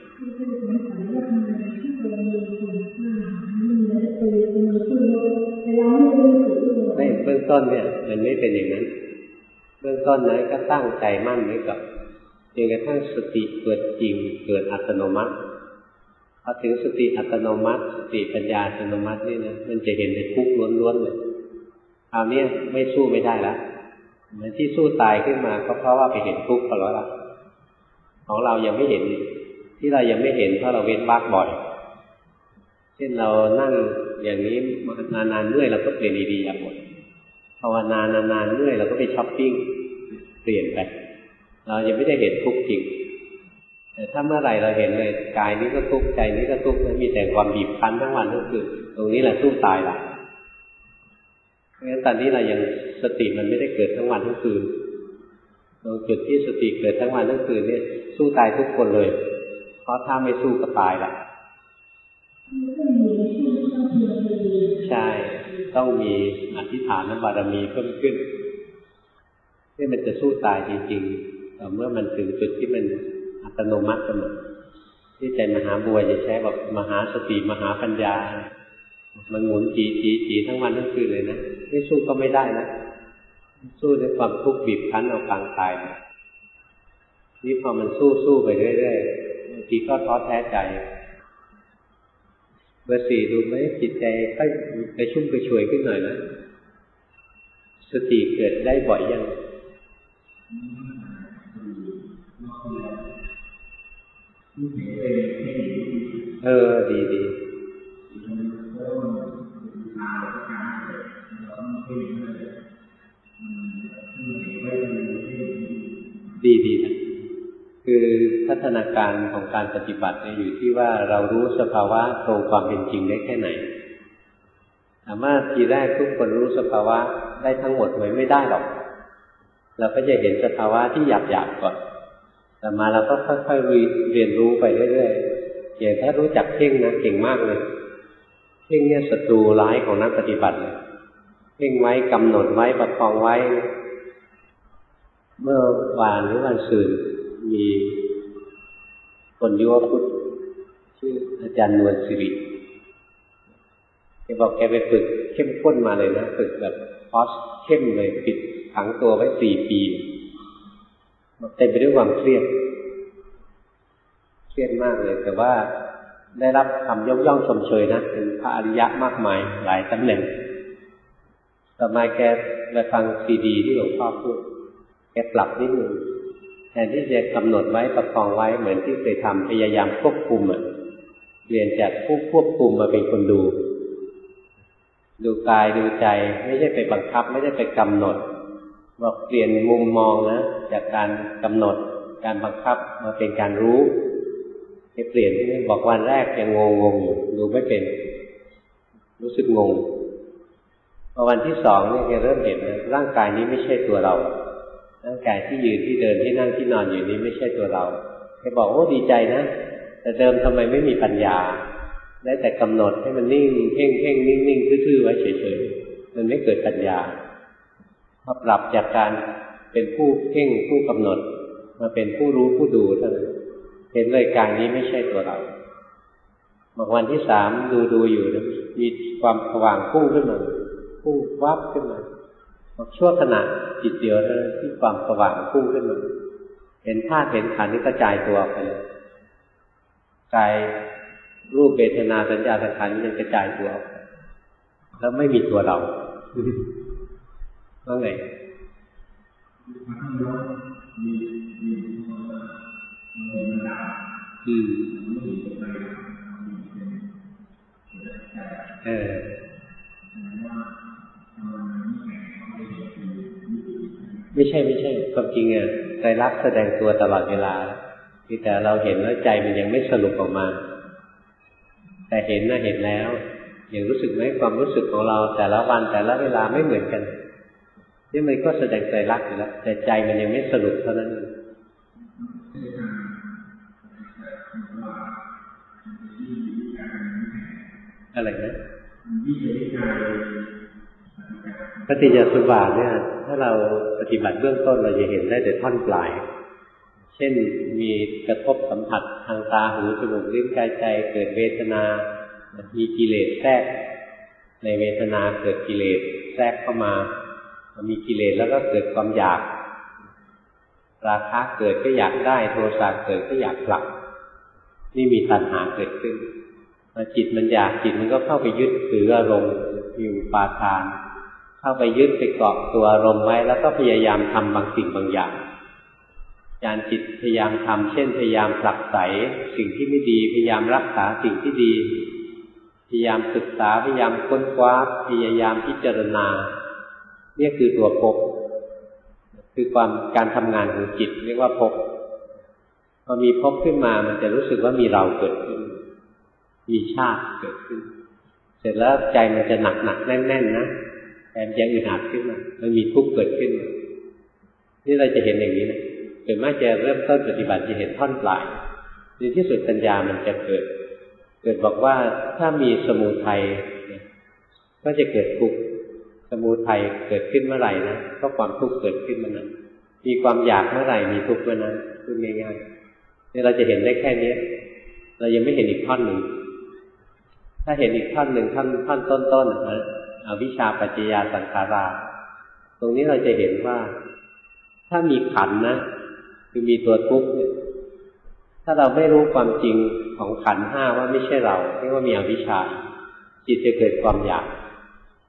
ไม่เบื้องต้นเนี่ยมันไม่เป็นอย่างนั้นเบื้องต้นนะก็ตั้งใจมั่นไว้ก่อนจนกระทั่งสติเกิดจริงเกิดอัตโนมัติพอถึงสติอัตโนมัติสติปัญญาอัตโนมัตินี่นะมันจะเห็นเป็นทุกข์ล้วนๆเลยคราวนี้ไม่สู้ไม่ได้แล้วเหมือนที่สู้ตายขึ้นมาก็เพราะว่าไปเห็นทุกข์ก็แล้วล่ะของเรายังไม่เห็นที่เรายังไม่เห็นเพราะเราเว้นวรรคบ่อยเช่นเรานั่งอย่างนี้นานๆเมื่อยเราก็เปลี่ยนดีๆอย่างหมดภาวนานานๆเมื่อยเราก็ไปช้อปปิ้งเปลี่ยนไปเรายังไม่ได้เห็นทุกข์จริงแต่ถ้าเมื่อไหร่เราเห็นเลยกายนี้ก็ทุกข์ใจนี้ก็ทุกข์มีแต่ความบีบคั้นทั้งวันทั้งคืนตรงนี้แหละสู้ตายละเพราะฉะนั้นตอนนี้เรายังสติมันไม่ได้เกิดทั้งวันทั้งคืนตรงจุดที่สติเกิดทั้งวันทั้งคืนเนี่ยสู้ตายทุกคนเลยเพราะถ้าไม่สู้ก็ตายละใช่ต้องมีอธิษฐานบารมีเพิ่มขึ้นนี่มันจะสู้ตายจริงๆแต่เมื่อมันถึงจุดที่มันอัตโนมัติกันหมดที่ใจมหาบัวจะใช้แบบมหาสติมหาปัญญามันหมุนจีจีจีทั้งวันทั้งคืนเลยนะนี่สู้ก็ไม่ได้นะสู้ด้วยความทุกข์บีบคั้นเอาปางตายนี่พอมันสู้สู้ไปเรื่อยๆบางทีก็ท้อแท้ใจเบอร์สี่ดูไหมจิตใจค่อยไปชุ่มไปช่วยขึ้นหน่อยนะสติเกิดได้บ่อยยังเออดีดีดีดีนะคือพัฒนาการของการปฏิบัติเนี่ยอยู่ที่ว่าเรารู้สภาวะตรงความเป็นจริงได้แค่ไหนถามว่าทีแรกทุกคนรู้สภาวะได้ทั้งหมดไหมไม่ได้หรอกเราก็จะเห็นสภาวะที่หยาบๆก่อนแต่มาเราก็ค่อยๆเรียนรู้ไปเรื่อยๆอย่างถ้ารู้จักเพ่งนะเก่งมากเลยเพ่งเนี่ยศัตรูร้ายของนักปฏิบัติเลยเพ่งไว้กำหนดไว้ประคองไว้เมื่อวานหรือวันศุกร์มีคนยุวพุทธชื่ออาจารย์นวลศิริแกบอกแกไปฝึกเข้มข้นมาเลยนะฝึกแบบคอร์สเข้มเลยปิดขังตัวไว้สี่ปีเต็มไปด้วยความเครียดเครียดมากเลยแต่ว่าได้รับคำยกย่องชมเชยนะเป็นพระอริยะมากมายหลายตำแหน่งต่อมาแกไปฟังซีดีที่หลวงพ่อพูดแกปรับนิดนึงแทนที่จะกำหนดไว้ประคองไว้เหมือนที่เคยทำพยายามควบคุมอ่ะเปลี่ยนจากผู้ควบคุมมาเป็นคนดูดูกายดูใจไม่ใช่ไปบังคับไม่ได้ไปกำหนดบอกเปลี่ยนมุมมองนะจากการกำหนดการบังคับมาเป็นการรู้ให้เปลี่ยนที่นี่บอกวันแรกยังงงงอยู่ดูไม่เป็นรู้สึกงงพอวันที่สองเนี่ยแกเริ่มเห็นนะร่างกายนี้ไม่ใช่ตัวเราร่างกายที่ยืนที่เดินที่นั่งที่นอนอยู่นี้ไม่ใช่ตัวเราแกบอกโอ้ดีใจนะแต่เดิมทำไมไม่มีปัญญาได้แต่กำหนดให้มันนิ่งเพ่งเพ่งนิ่งนิ่งทื่อๆไว้เฉยๆมันไม่เกิดปัญญาพอปรับจากการเป็นผู้เพ่งผู้กำหนดมาเป็นผู้รู้ผู้ดูเท่านั้นเห็นเลยกายนี้ไม่ใช่ตัวเราบอกวันที่สามดูดูอยู่มีความสว่างพุ่งขึ้นมาพุ่งวับขึ้นมาบอกชั่วขณะจิตเดียวนั้นที่ความสว่างพุ่งขึ้นมาเห็นธาตุเห็นขันธ์นี่กระจายตัวไปเลยกายรูปเวทนาสัญญาสังขารมันกระจายตัวออกแล้วไม่มีตัวเราว่าไงอืมเออไม่ใช่ไม่ใช่ความจริงอ่ะไตรลักษณ์แสดงตัวตลอดเวลาที่แต่เราเห็นแล้วใจมันยังไม่สรุปออกมาแต่เห็นน่ะเห็นแล้วอย่างรู้สึกไหมความรู้สึกของเราแต่ละวันแต่ละเวลาไม่เหมือนกันนี่มันก็แสดงไตรลักษณ์อยู่แล้วแต่ใจมันยังไม่สรุปเท่านั้นอะไรนะปฏิจจสมุปบาทเนี่ยถ้าเราปฏิบัติเบื้องต้นเราจะเห็นได้แต่ท่อนปลายเช่นมีกระทบสัมผัสทางตาหูจมูกลิ้นกายใจเกิดเวทนามีกิเลสแทรกในเวทนาเกิดกิเลสแทรกเข้ามามีกิเลสแล้วก็เกิดความอยากราคะเกิดก็อยากได้โทสะเกิดก็อยากผลักนี่มีตัณหาเกิดขึ้นพอจิตมันอยากจิตมันก็เข้าไปยึดถืออารมณ์มีอุปาทานเข้าไปยึดไปเกาะตัวอารมณ์ไว้แล้วก็พยายามทำบางสิ่งบางอย่างการจิตพยายามทำเช่นพยายามผลักไสสิ่งที่ไม่ดีพยายามรักษาสิ่งที่ดีพยายามศึกษาพยายามค้นคว้าพยายามพิจารณานี่คือตัวภพคือความการทำงานของจิตเรียกว่าภพพอมีภพขึ้นมามันจะรู้สึกว่ามีเราเกิดขึ้นมีชาติเกิดขึ้นเสร็จแล้วใจมันจะหนักหนักแน่นแน่นนะแต่มันจะอึดอัดขึ้นมามันมีทุกข์เกิดขึ้นนี่เราจะเห็นอย่างนี้นะโดยมากจะเริ่มต้นปฏิบัติจะเห็นท่อนปลายในที่สุดปัญญามันจะเกิดเกิดบอกว่าถ้ามีสมุทัยก็จะเกิดทุกข์สมุทัยเกิดขึ้นเมื่อไหร่นะก็ความทุกข์เกิดขึ้นเมื่อนั้นมีความอยากเมื่อไหร่มีทุกข์เมื่อนั้นพูดง่ายๆนี่เราจะเห็นได้แค่นี้เรายังไม่เห็นอีกท่อนหนึ่งถ้าเห็นอีกท่อนหนึ่งท่อนท่อนต้นๆนะอวิชชาปัจจยาสังขาราตรงนี้เราจะเห็นว่าถ้ามีขันธ์นะคือมีตัวทุกข์ถ้าเราไม่รู้ความจริงของขันธ์ห้าว่าไม่ใช่เราเรียกว่ามีอวิชชาจิตจะเกิดความอยาก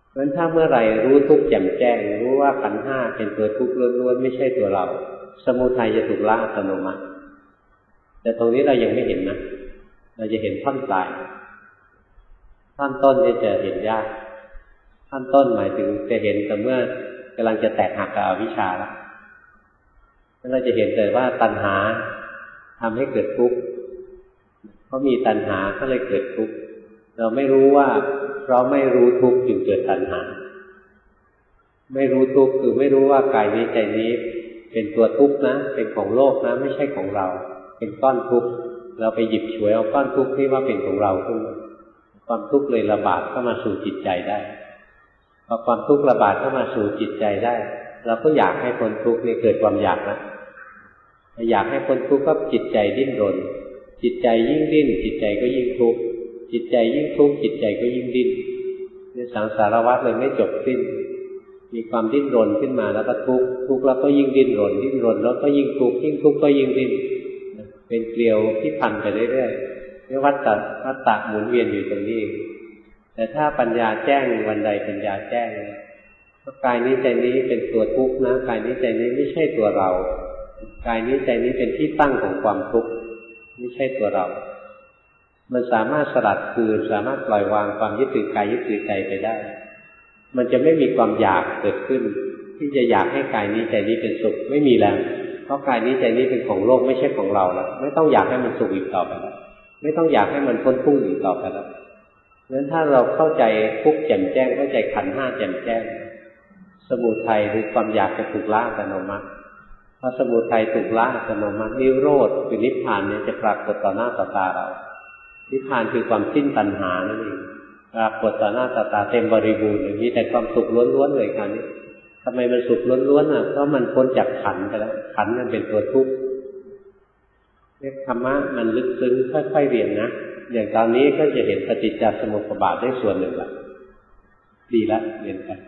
เพราะฉะนั้นถ้าเมื่อไหร่รู้ทุกข์แจ่มแจ้งรู้ว่าขันธ์ห้าเป็นตัวทุกข์ล้วนๆไม่ใช่ตัวเราสมุทัยจะถูกละอัตโนมัติแต่ตรงนี้เรายังไม่เห็นนะเราจะเห็นท่อนปลายท่อนต้นนี่จะเห็นยากท่อนต้นหมายถึงจะเห็นแต่เมื่อกำลังจะแตกหักกับอวิชชาแล้วเราจะเห็นแต่ว่าตัณหาทำให้เกิดทุกข์เพราะมีตัณหาก็เลยเกิดทุกข์เราไม่รู้ว่าเพราะไม่รู้ทุกข์จึงเกิดตัณหาไม่รู้ทุกข์คือไม่รู้ว่ากายนี้ใจนี้เป็นตัวทุกข์นะเป็นของโลกนะไม่ใช่ของเราเป็นก้อนทุกข์เราไปหยิบฉวยเอาก้อนทุกข์ที่ว่าเป็นของเราขึ้นมาความทุกข์เลยระบาดเข้ามาสู่จิตใจได้พอความทุกข์ระบาดเข้ามาสู่จิตใจได้เราก็อยากให้พ้นทุกข์นี่เกิดความอยากนะอยากให้พ้นทุกข์ก็จิตใจดิ้นรนจิตใจยิ่งดิ้นจิตใจก็ยิ่งทุกข์จิตใจยิ่งทุกข์จิตใจก็ยิ่งดิ้นนี่สังสารวัฏเลยไม่จบสิ้นมีความดิ้นรนขึ้นมาแล้วก็ทุกข์ทุกข์แล้วก็ยิ่งดิ้นรนดิ้นรนแล้วก็ยิ่งทุกข์ยิ่งทุกข์ก็ยิ่งดิ้นเป็นเกลียวที่พันไปเรื่อยๆนี่วัฏฏะวัฏฏะหมุนเวียนอยู่ตรงนี้แต่ถ้าปัญญาแจ้งวันใดปัญญาแจ้งว่ากายนี้ใจนี้เป็นตัวทุกข์นะกายนี้ใจนี้ไม่ใช่ตัวเรากายนี้ใจนี้เป็นที่ตั้งของความทุกข์ไม่ใช่ตัวเรามันสามารถสลัดคืนสามารถปล่อยวางความยึดถือกายยึดถือใจไปได้มันจะไม่มีความอยากเกิดขึ้นที่จะอยากให้กายนี้ใจนี้เป็นสุขไม่มีแล้วเพราะกายนี้ใจนี้เป็นของโลกไม่ใช่ของเราแล้วไม่ต้องอยากให้มันสุขอีกต่อไปแล้วไม่ต้องอยากให้มันพ้นทุกข์อีกต่อไปแล้วงั้นถ้าเราเข้าใจทุกข์แจ่มแจ้งเข้าใจขันธ์ห้าแจ่มแจ้งสมุทัยหรือความอยากจะถูกละอัตโนมัติพอสมุทัยถูกละอัตโนมัตินิโรธคือนิพพานเนี่ยจะปรากฏต่อหน้าต่อตาเรานิพพานคือความสิ้นตัณหานั่นเองปรากฏต่อหน้าต่อตาเต็มบริบูรณ์มีแต่ความสุขล้วนๆเลยคราวนี้ทำไมมันสุขล้วนๆอ่ะเพราะมันพ้นจากขันธ์ไปแล้วขันธ์มันเป็นตัวทุกข์เนี่ยธรรมะมันลึกซึ้งค่อยๆเรียนนะอย่างตอนนี้ก็จะเห็นปฏิจจสมุปบาทได้ส่วนหนึ่งละดีละเรียนกัน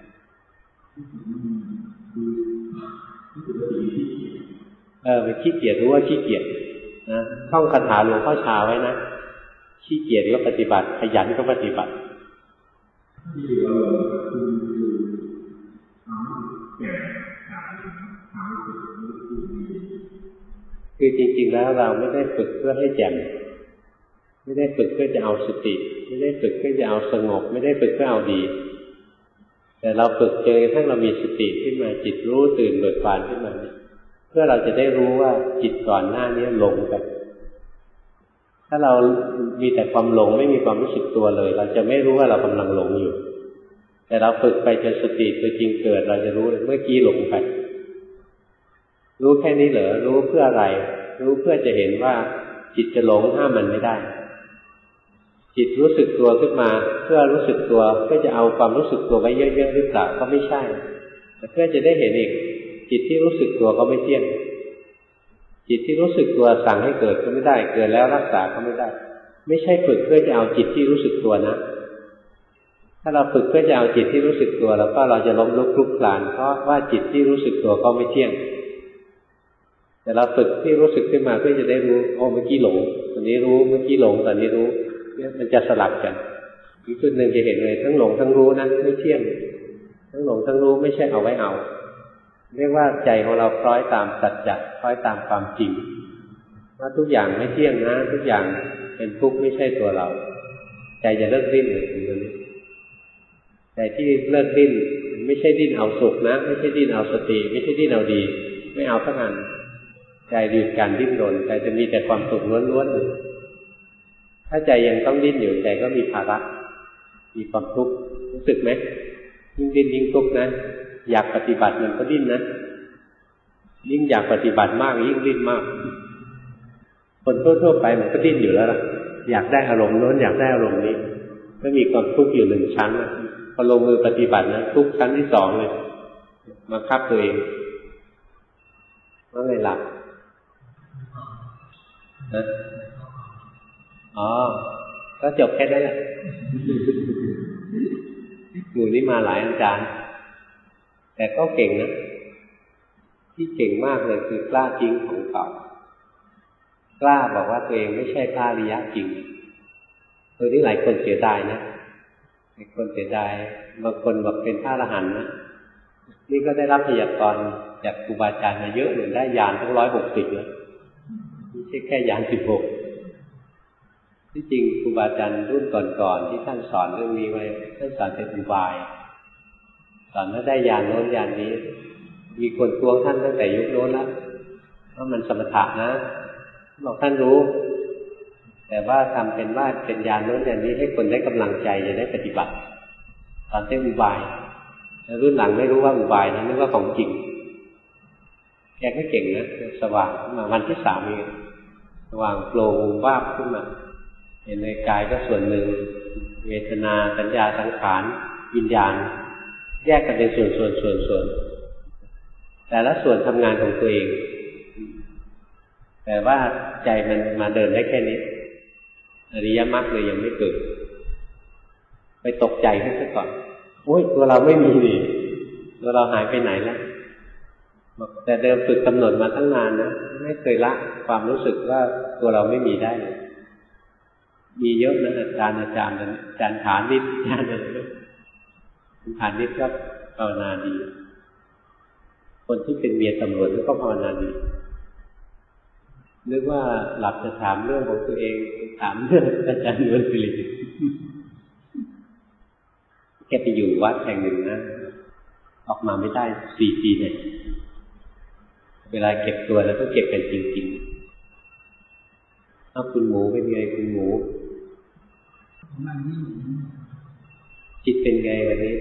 เออไปขี้เกียจรู้ว่าขี้เกียจนะท่องคาถาหลวงพ่อชาไว้นะขี้เกียจก็ปฏิบัติขยันก็ปฏิบัติคือจริงๆแล้วเราไม่ได้ฝึกเพื่อให้แจ่มไม่ได้ฝึกเพื่อจะเอาสติไม่ได้ฝึกเพื่อจะเอาสงบไม่ได้ฝึกเพื่อเอาดีแต่เราฝึกจนกระทั่งเรามีสติขึ้นมาจิตรู้ตื่นเบิกบานขึ้นมาเพื่อเราจะได้รู้ว่าจิตก่อนหน้านี้หลงไปถ้าเรามีแต่ความหลงไม่มีความรู้สึกตัวเลยเราจะไม่รู้ว่าเรากำลังหลงอยู่แต่เราฝึกไปจนสติตัวจริงเกิดเราจะรู้เลยเมื่อกี้หลงไปรู้แค่นี้เหรอรู้เพื่ออะไรรู้เพื่อจะเห็นว่าจิตจะหลงห้ามมันไม่ได้จิตรู้สึกตัวขึ้นมาเพื่อรู้สึกตัวเพื่อจะเอาความรู้สึกตัวไว้เยอะๆหรือเปล่าก็ไม่ใช่แต่เพื่อจะได้เห็นอีกจิตที่รู้สึกตัวก็ไม่เที่ยงจิตที่รู้สึกตัวสั่งให้เกิดก็ไม่ได้เกิดแล้วรักษาก็ไม่ได้ไม่ใช่ฝึกเพื่อจะเอาจิตที่รู้สึกตัวนะถ้าเราฝึกเพื่อจะเอาจิตที่รู้สึกตัวแล้วก็เราจะล้มลุกคลุกคลานเพราะว่าจิตที่รู้สึกตัวก็ไม่เที่ยงแต่เราฝึกที่รู้สึกขึ้นมาเพื่อจะได้รู้โอ้เมื่อกี้หลงตอนนี้รู้เมื่อกี้หลงตอนนี้รู้เนี่ยมันจะสลับกันอีกจุดหนึ่งจะเห็นเลยทั้งหลงทั้งรู้นะไม่เที่ยงทั้งหลงทั้งรู้ไม่ใช่เอาไว้เอาเรียกว่าใจของเราคล้อยตามสัจจะคล้อยตามความจริงว่าทุกอย่างไม่เที่ยงนะทุกอย่างเป็นทุกข์ไม่ใช่ตัวเราใจจะเลิกดิ้นเลยตรงนี้ใจที่เลิกดิ้นไม่ใช่ดิ้นเอาสุขนะไม่ใช่ดิ้นเอาสติไม่ใช่ดิ้นเอาดีไม่เอาทั้งนั้นใจหยุดการดิ้นรนใจจะมีแต่ความสุขล้วนๆเลยถ้าใจยังต้องดิ้นอยู่ใจก็มีภาระมีความทุกข์รู้สึกไหมยิ่งดิ้นยิ่งทุกข์นะอยากปฏิบัติมันก็ดิ้นนะยิ่งอยากปฏิบัติมากยิ่งดิ้นมากคนทั่วๆไปมันก็ดิ้นอยู่แล้วล่ะอยากได้อารมณ์โน้นอยากได้อารมณ์นี้ก็มีความทุกข์อยู่หนึ่งชั้นนะพอลงมือปฏิบัตินะทุกข์ชั้นที่สองเลยมาคับตัวเองว่าไงหลับนะอ๋อก็จบแค่นั้นแหละหมู่นี้มาหลายอาจารย์แต่ก็เก่งนะที่เก่งมากเลยคือกล้าจริงของเก่ากล้าบอกว่าตัวเองไม่ใช่พระอริยะจริงตัวนี้หลายคนเสียดายนะคนเสียดายบางคนบอกเป็นพระอรหันต์นะนี่ก็ได้รับพยากรณ์จากครูบาอาจารย์มาเยอะเหมือนได้ญาณทั้งร้อยหกสิบแล้วไม่ใช่แค่ญาณสิบหกที่จริงครูบาอาจารย์รุ่นก่อนๆที่ท่านสอนเรื่องนี้ไว้ท่านสอนเป็นอุบายสอนว่าได้ญาณโน้นญาณนี้มีคนทวงท่านตั้งแต่ยุคโน้นแล้วว่ามันสมถะนะบอกท่านรู้แต่ว่าทำเป็นว่าเป็นญาณโน้นญาณนี้ให้คนได้กำลังใจจะได้ปฏิบัติสอนเป็นอุบายแล้วรุ่นหลังไม่รู้ว่าอุบายนะนึกว่าของจริงแกก็เก่งนะสว่างมาวันที่สามเองสว่างโปร่งวาบขึ้นมาเห็นในกายก็ส่วนหนึ่งเวทนาสัญญาสังขารวิญญาณแยกกันเป็นส่วนส่วนส่วนส่วนแต่ละส่วนทำงานของตัวเองแต่ว่าใจมันมาเดินได้แค่นี้อริยมรรคเลยยังไม่เกิดไปตกใจขึ้นซะก่อนโอ้ยตัวเราไม่มีนี่ตัวเราหายไปไหนแล้วแต่เดิมฝึกกำหนดมาตั้งนานนะไม่เคยละความรู้สึกว่าตัวเราไม่มีได้เลยมีเยอะนะอาจารย์อาจารย์อาจารย์ฐานนิดอาจารย์อะไรฐานนิดก็ภาวนาดีคนที่เป็นเมียตำรวจก็ภาวนาดีนึกว่าหลับจะถามเรื่องของตัวเองถามเรื่องอาจารย์นวลศิริแกไปอยู่วัดแห่งหนึ่งนะออกมาไม่ได้สี่ปีเนี่ยเวลาเก็บตัวแล้วต้องเก็บกันจริงๆเอาคุณหมูเป็นไงคุณหมูจิตเป็นไงวันนี้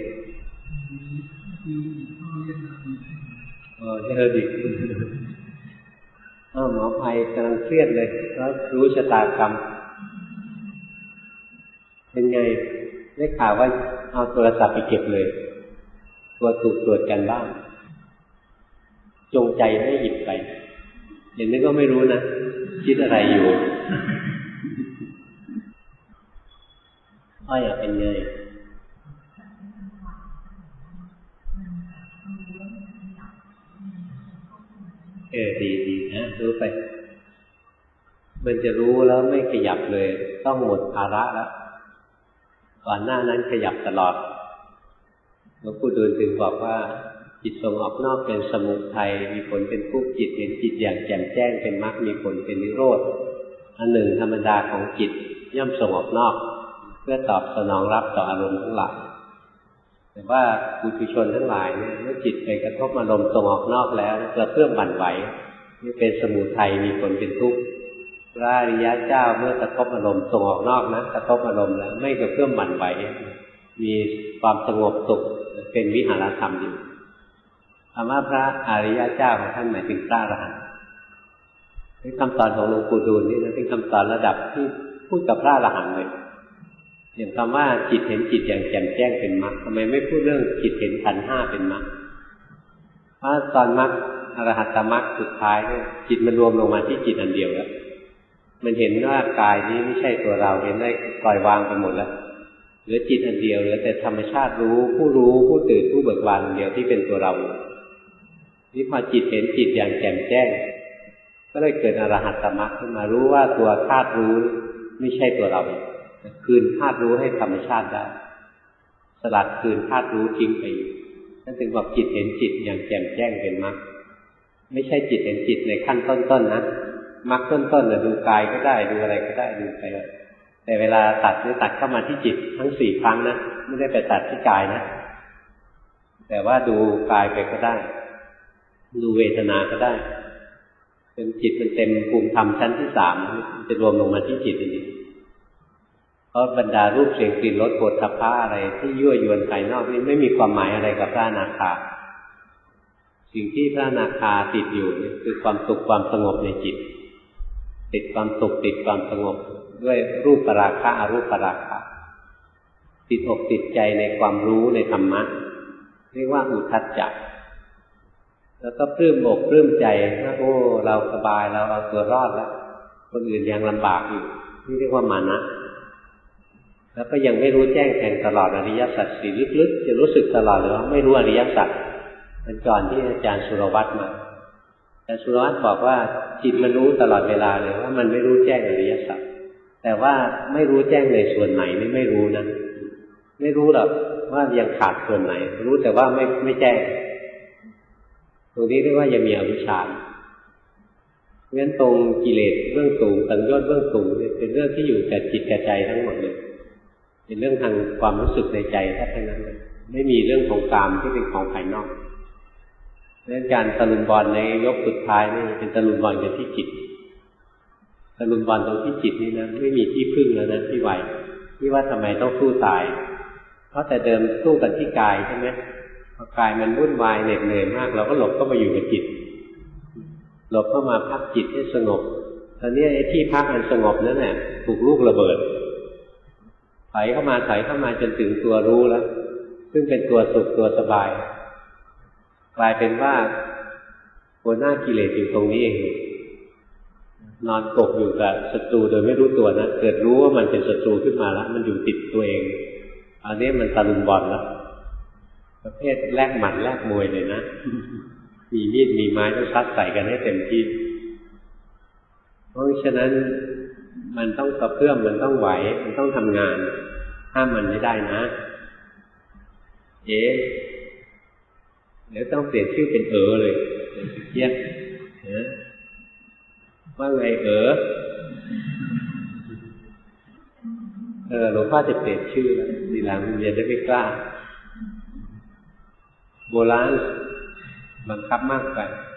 อ๋อเออดิอ้าวหมอภัยกำลังเครียดเลยแล้วรู้ชะตากรรมเป็นไงได้ข่าวว่าเอาโทรศัพท์ไปเก็บเลยตัวถูกตรวจกันบ้างจงใจไม่หยิบไปเห็นนึกว่าไม่รู้นะคิดอะไรอยู่อ้อยอ่ะเป็นไงเออดีดีนะรู้ไปมันจะรู้แล้วไม่ขยับเลยต้องหมดภาระแล้วก่อนหน้านั้นขยับตลอดหลวงปู่ดูลย์ถึงบอกว่าจิตส่งออกนอกเป็นสมุทัยมีผลเป็นทุกข์จิตเห็นจิตอย่างแจ่มแจ้งเป็นมรรคมีผลเป็นนิโรธอันหนึ่งธรรมดาของจิตย่อมส่งออกนอกเพื่อตอบสนองรับต่ออารมณ์ทั้งหลายแต่ว่าปุถุชนทั้งหลายเนี่ยเมื่อจิตไปกระทบอารมณ์ส่งออกนอกแล้วกระเพื่อมบั่นไหวนี่เป็นสมุทัยมีผลเป็นทุกข์พระอริยเจ้าเมื่อกระทบอารมณ์ส่งออกนอกนะกระทบอารมณ์แล้วไม่กระเพื่อมบั่นไหวมีความสงบสุขเป็นวิหารธรรมอยู่คำว่าพระอริยเจ้าของท่านหมายถึงพระอรหันต์นี่คำสอนของหลวงปู่ดูลย์นี่นะเป็นคำสอนระดับที่พูดกับพระอรหันต์เลยอย่างคำว่าจิตเห็นจิตอย่างแจ่มแจ้งเป็นมรรคทำไมไม่พูดเรื่องจิตเห็นขันธ์ห้าเป็นมรรคเพราะตอนมรรคอรหัตตมรรคสุดท้ายเนี่ยจิตมันรวมลงมาที่จิตอันเดียวแล้วมันเห็นว่ากายนี้ไม่ใช่ตัวเราเห็นได้ปล่อยวางไปหมดแล้วเหลือจิตอันเดียวเหลือแต่ธรรมชาติรู้ผู้รู้ผู้ตื่นผู้เบิกบานอันเดียวที่เป็นตัวเรานี่พอจิตเห็นจิตอย่างแจ่มแจ้งก็เลยเกิดอรหัตตมรรคขึ้นมารู้ว่าตัวธาตุรู้ไม่ใช่ตัวเราคืนธาตุรู้ให้ธรรมชาติได้สลัดคืนธาตุรู้ทิ้งไปนั่นถึงบอกจิตเห็นจิตอย่างแจ่มแจ้งเป็นมรรคไม่ใช่จิตเห็นจิตในขั้นต้นๆนะมรรคต้นๆเนี่ยดูกายก็ได้ดูอะไรก็ได้ดูไปแต่เวลาตัดนี่ตัดเข้ามาที่จิตทั้งสี่ครั้งนะไม่ได้ไปตัดที่กายนะแต่ว่าดูกายไปก็ได้ดูเวทนาก็ได้จนจิตมันเต็มภูมิธรรมชั้นที่สามมันจะรวมลงมาที่จิตนี้เพราะบรรดารูปเสียงกลิ่นรสโผฏฐัพพะอะไรที่ยั่วยวนภายนอกนี่ไม่มีความหมายอะไรกับพระอนาคาสิ่งที่พระอนาคาติดอยู่นี่คือความสุขความสงบในจิตติดความสุขติดความสงบด้วยรูปปราคะอรูปปราคะติดอกติดใจในความรู้ในธรรมะเรียกว่าอุทธัจจะแล้วก็ปลื้มอกปลื้มใจว่าโอ้เราสบายเราเอาตัวรอดแล้วคนอื่นยังลำบากอยู่นี่เรียกว่ามานะแล้วก็ยังไม่รู้แจ้งแทงตลอดอริยสัจสี่ลึกๆจะรู้สึกตลอดเลยว่าไม่รู้อริยสัจเป็นก่อนที่อาจารย์สุรวัตรมาอาจารย์สุรวัตรบอกว่าจิตมันรู้ตลอดเวลาเลยว่ามันไม่รู้แจ้งอริยสัจแต่ว่าไม่รู้แจ้งในส่วนไหนนี่ไม่รู้นะไม่รู้หรอกว่ายังขาดส่วนไหนรู้แต่ว่าไม่ไม่แจ้งตรงนี้เรียกว่ายังมีอวิชชาเพราะฉะนั้นตรงกิเลสเรื่องสูงสังโยชน์เรื่องสูงเป็นเรื่องที่อยู่กับจิตกับใจทั้งหมดเลยเป็นเรื่องทางความรู้สึกในใจแท้ๆนั้นเลยไม่มีเรื่องของกามที่เป็นของภายนอกเพราะฉะนั้นการตะลุมบอลในยกสุดท้ายนี่เป็นตะลุมบอลกันที่จิตตะลุมบอลตรงที่จิตนี่นะไม่มีที่พึ่งแล้วนะที่ไหวที่ว่าทำไมต้องสู้ตายเพราะแต่เดิมสู้กันที่กายใช่ไหมพอกายมันวุ่นวายเหน็ดเหนื่อยมากเราก็หลบเข้ามาอยู่กับจิตหลบเข้ามาพักจิตให้สงบตอนนี้ไอ้ที่พักอันสงบนั้นน่ะถูกลูกระเบิดถอยเข้ามาถอยเข้ามาจนถึงตัวรู้แล้วซึ่งเป็นตัวสุขตัวสบายกลายเป็นว่าหัวหน้ากิเลสอยู่ตรงนี้เองนอนกบอยู่กับศัตรูโดยไม่รู้ตัวนะเกิดรู้ว่ามันเป็นศัตรูขึ้นมาแล้วมันอยู่ติดตัวเองอันนี้มันตะลุมบอลแล้วประเภทแลกหมัดแลกมวยเลยนะมีมีดมีไม้ต้องซัดใส่กันให้เต็มที่เพราะฉะนั้นมันต้องกระเพื่อมมันต้องไหวมันต้องทำงานห้ามมันไม่ได้นะเอ๊ะเดี๋ยวต้องเปลี่ยนชื่อเป็นเอ๋อเลยเยี่ยมนะว่าไงเอ๋อเออหลวงพ่อจะเปลี่ยนชื่อแล้วทีหลังเรียนได้ไม่กล้าโบราณบังคับมากไป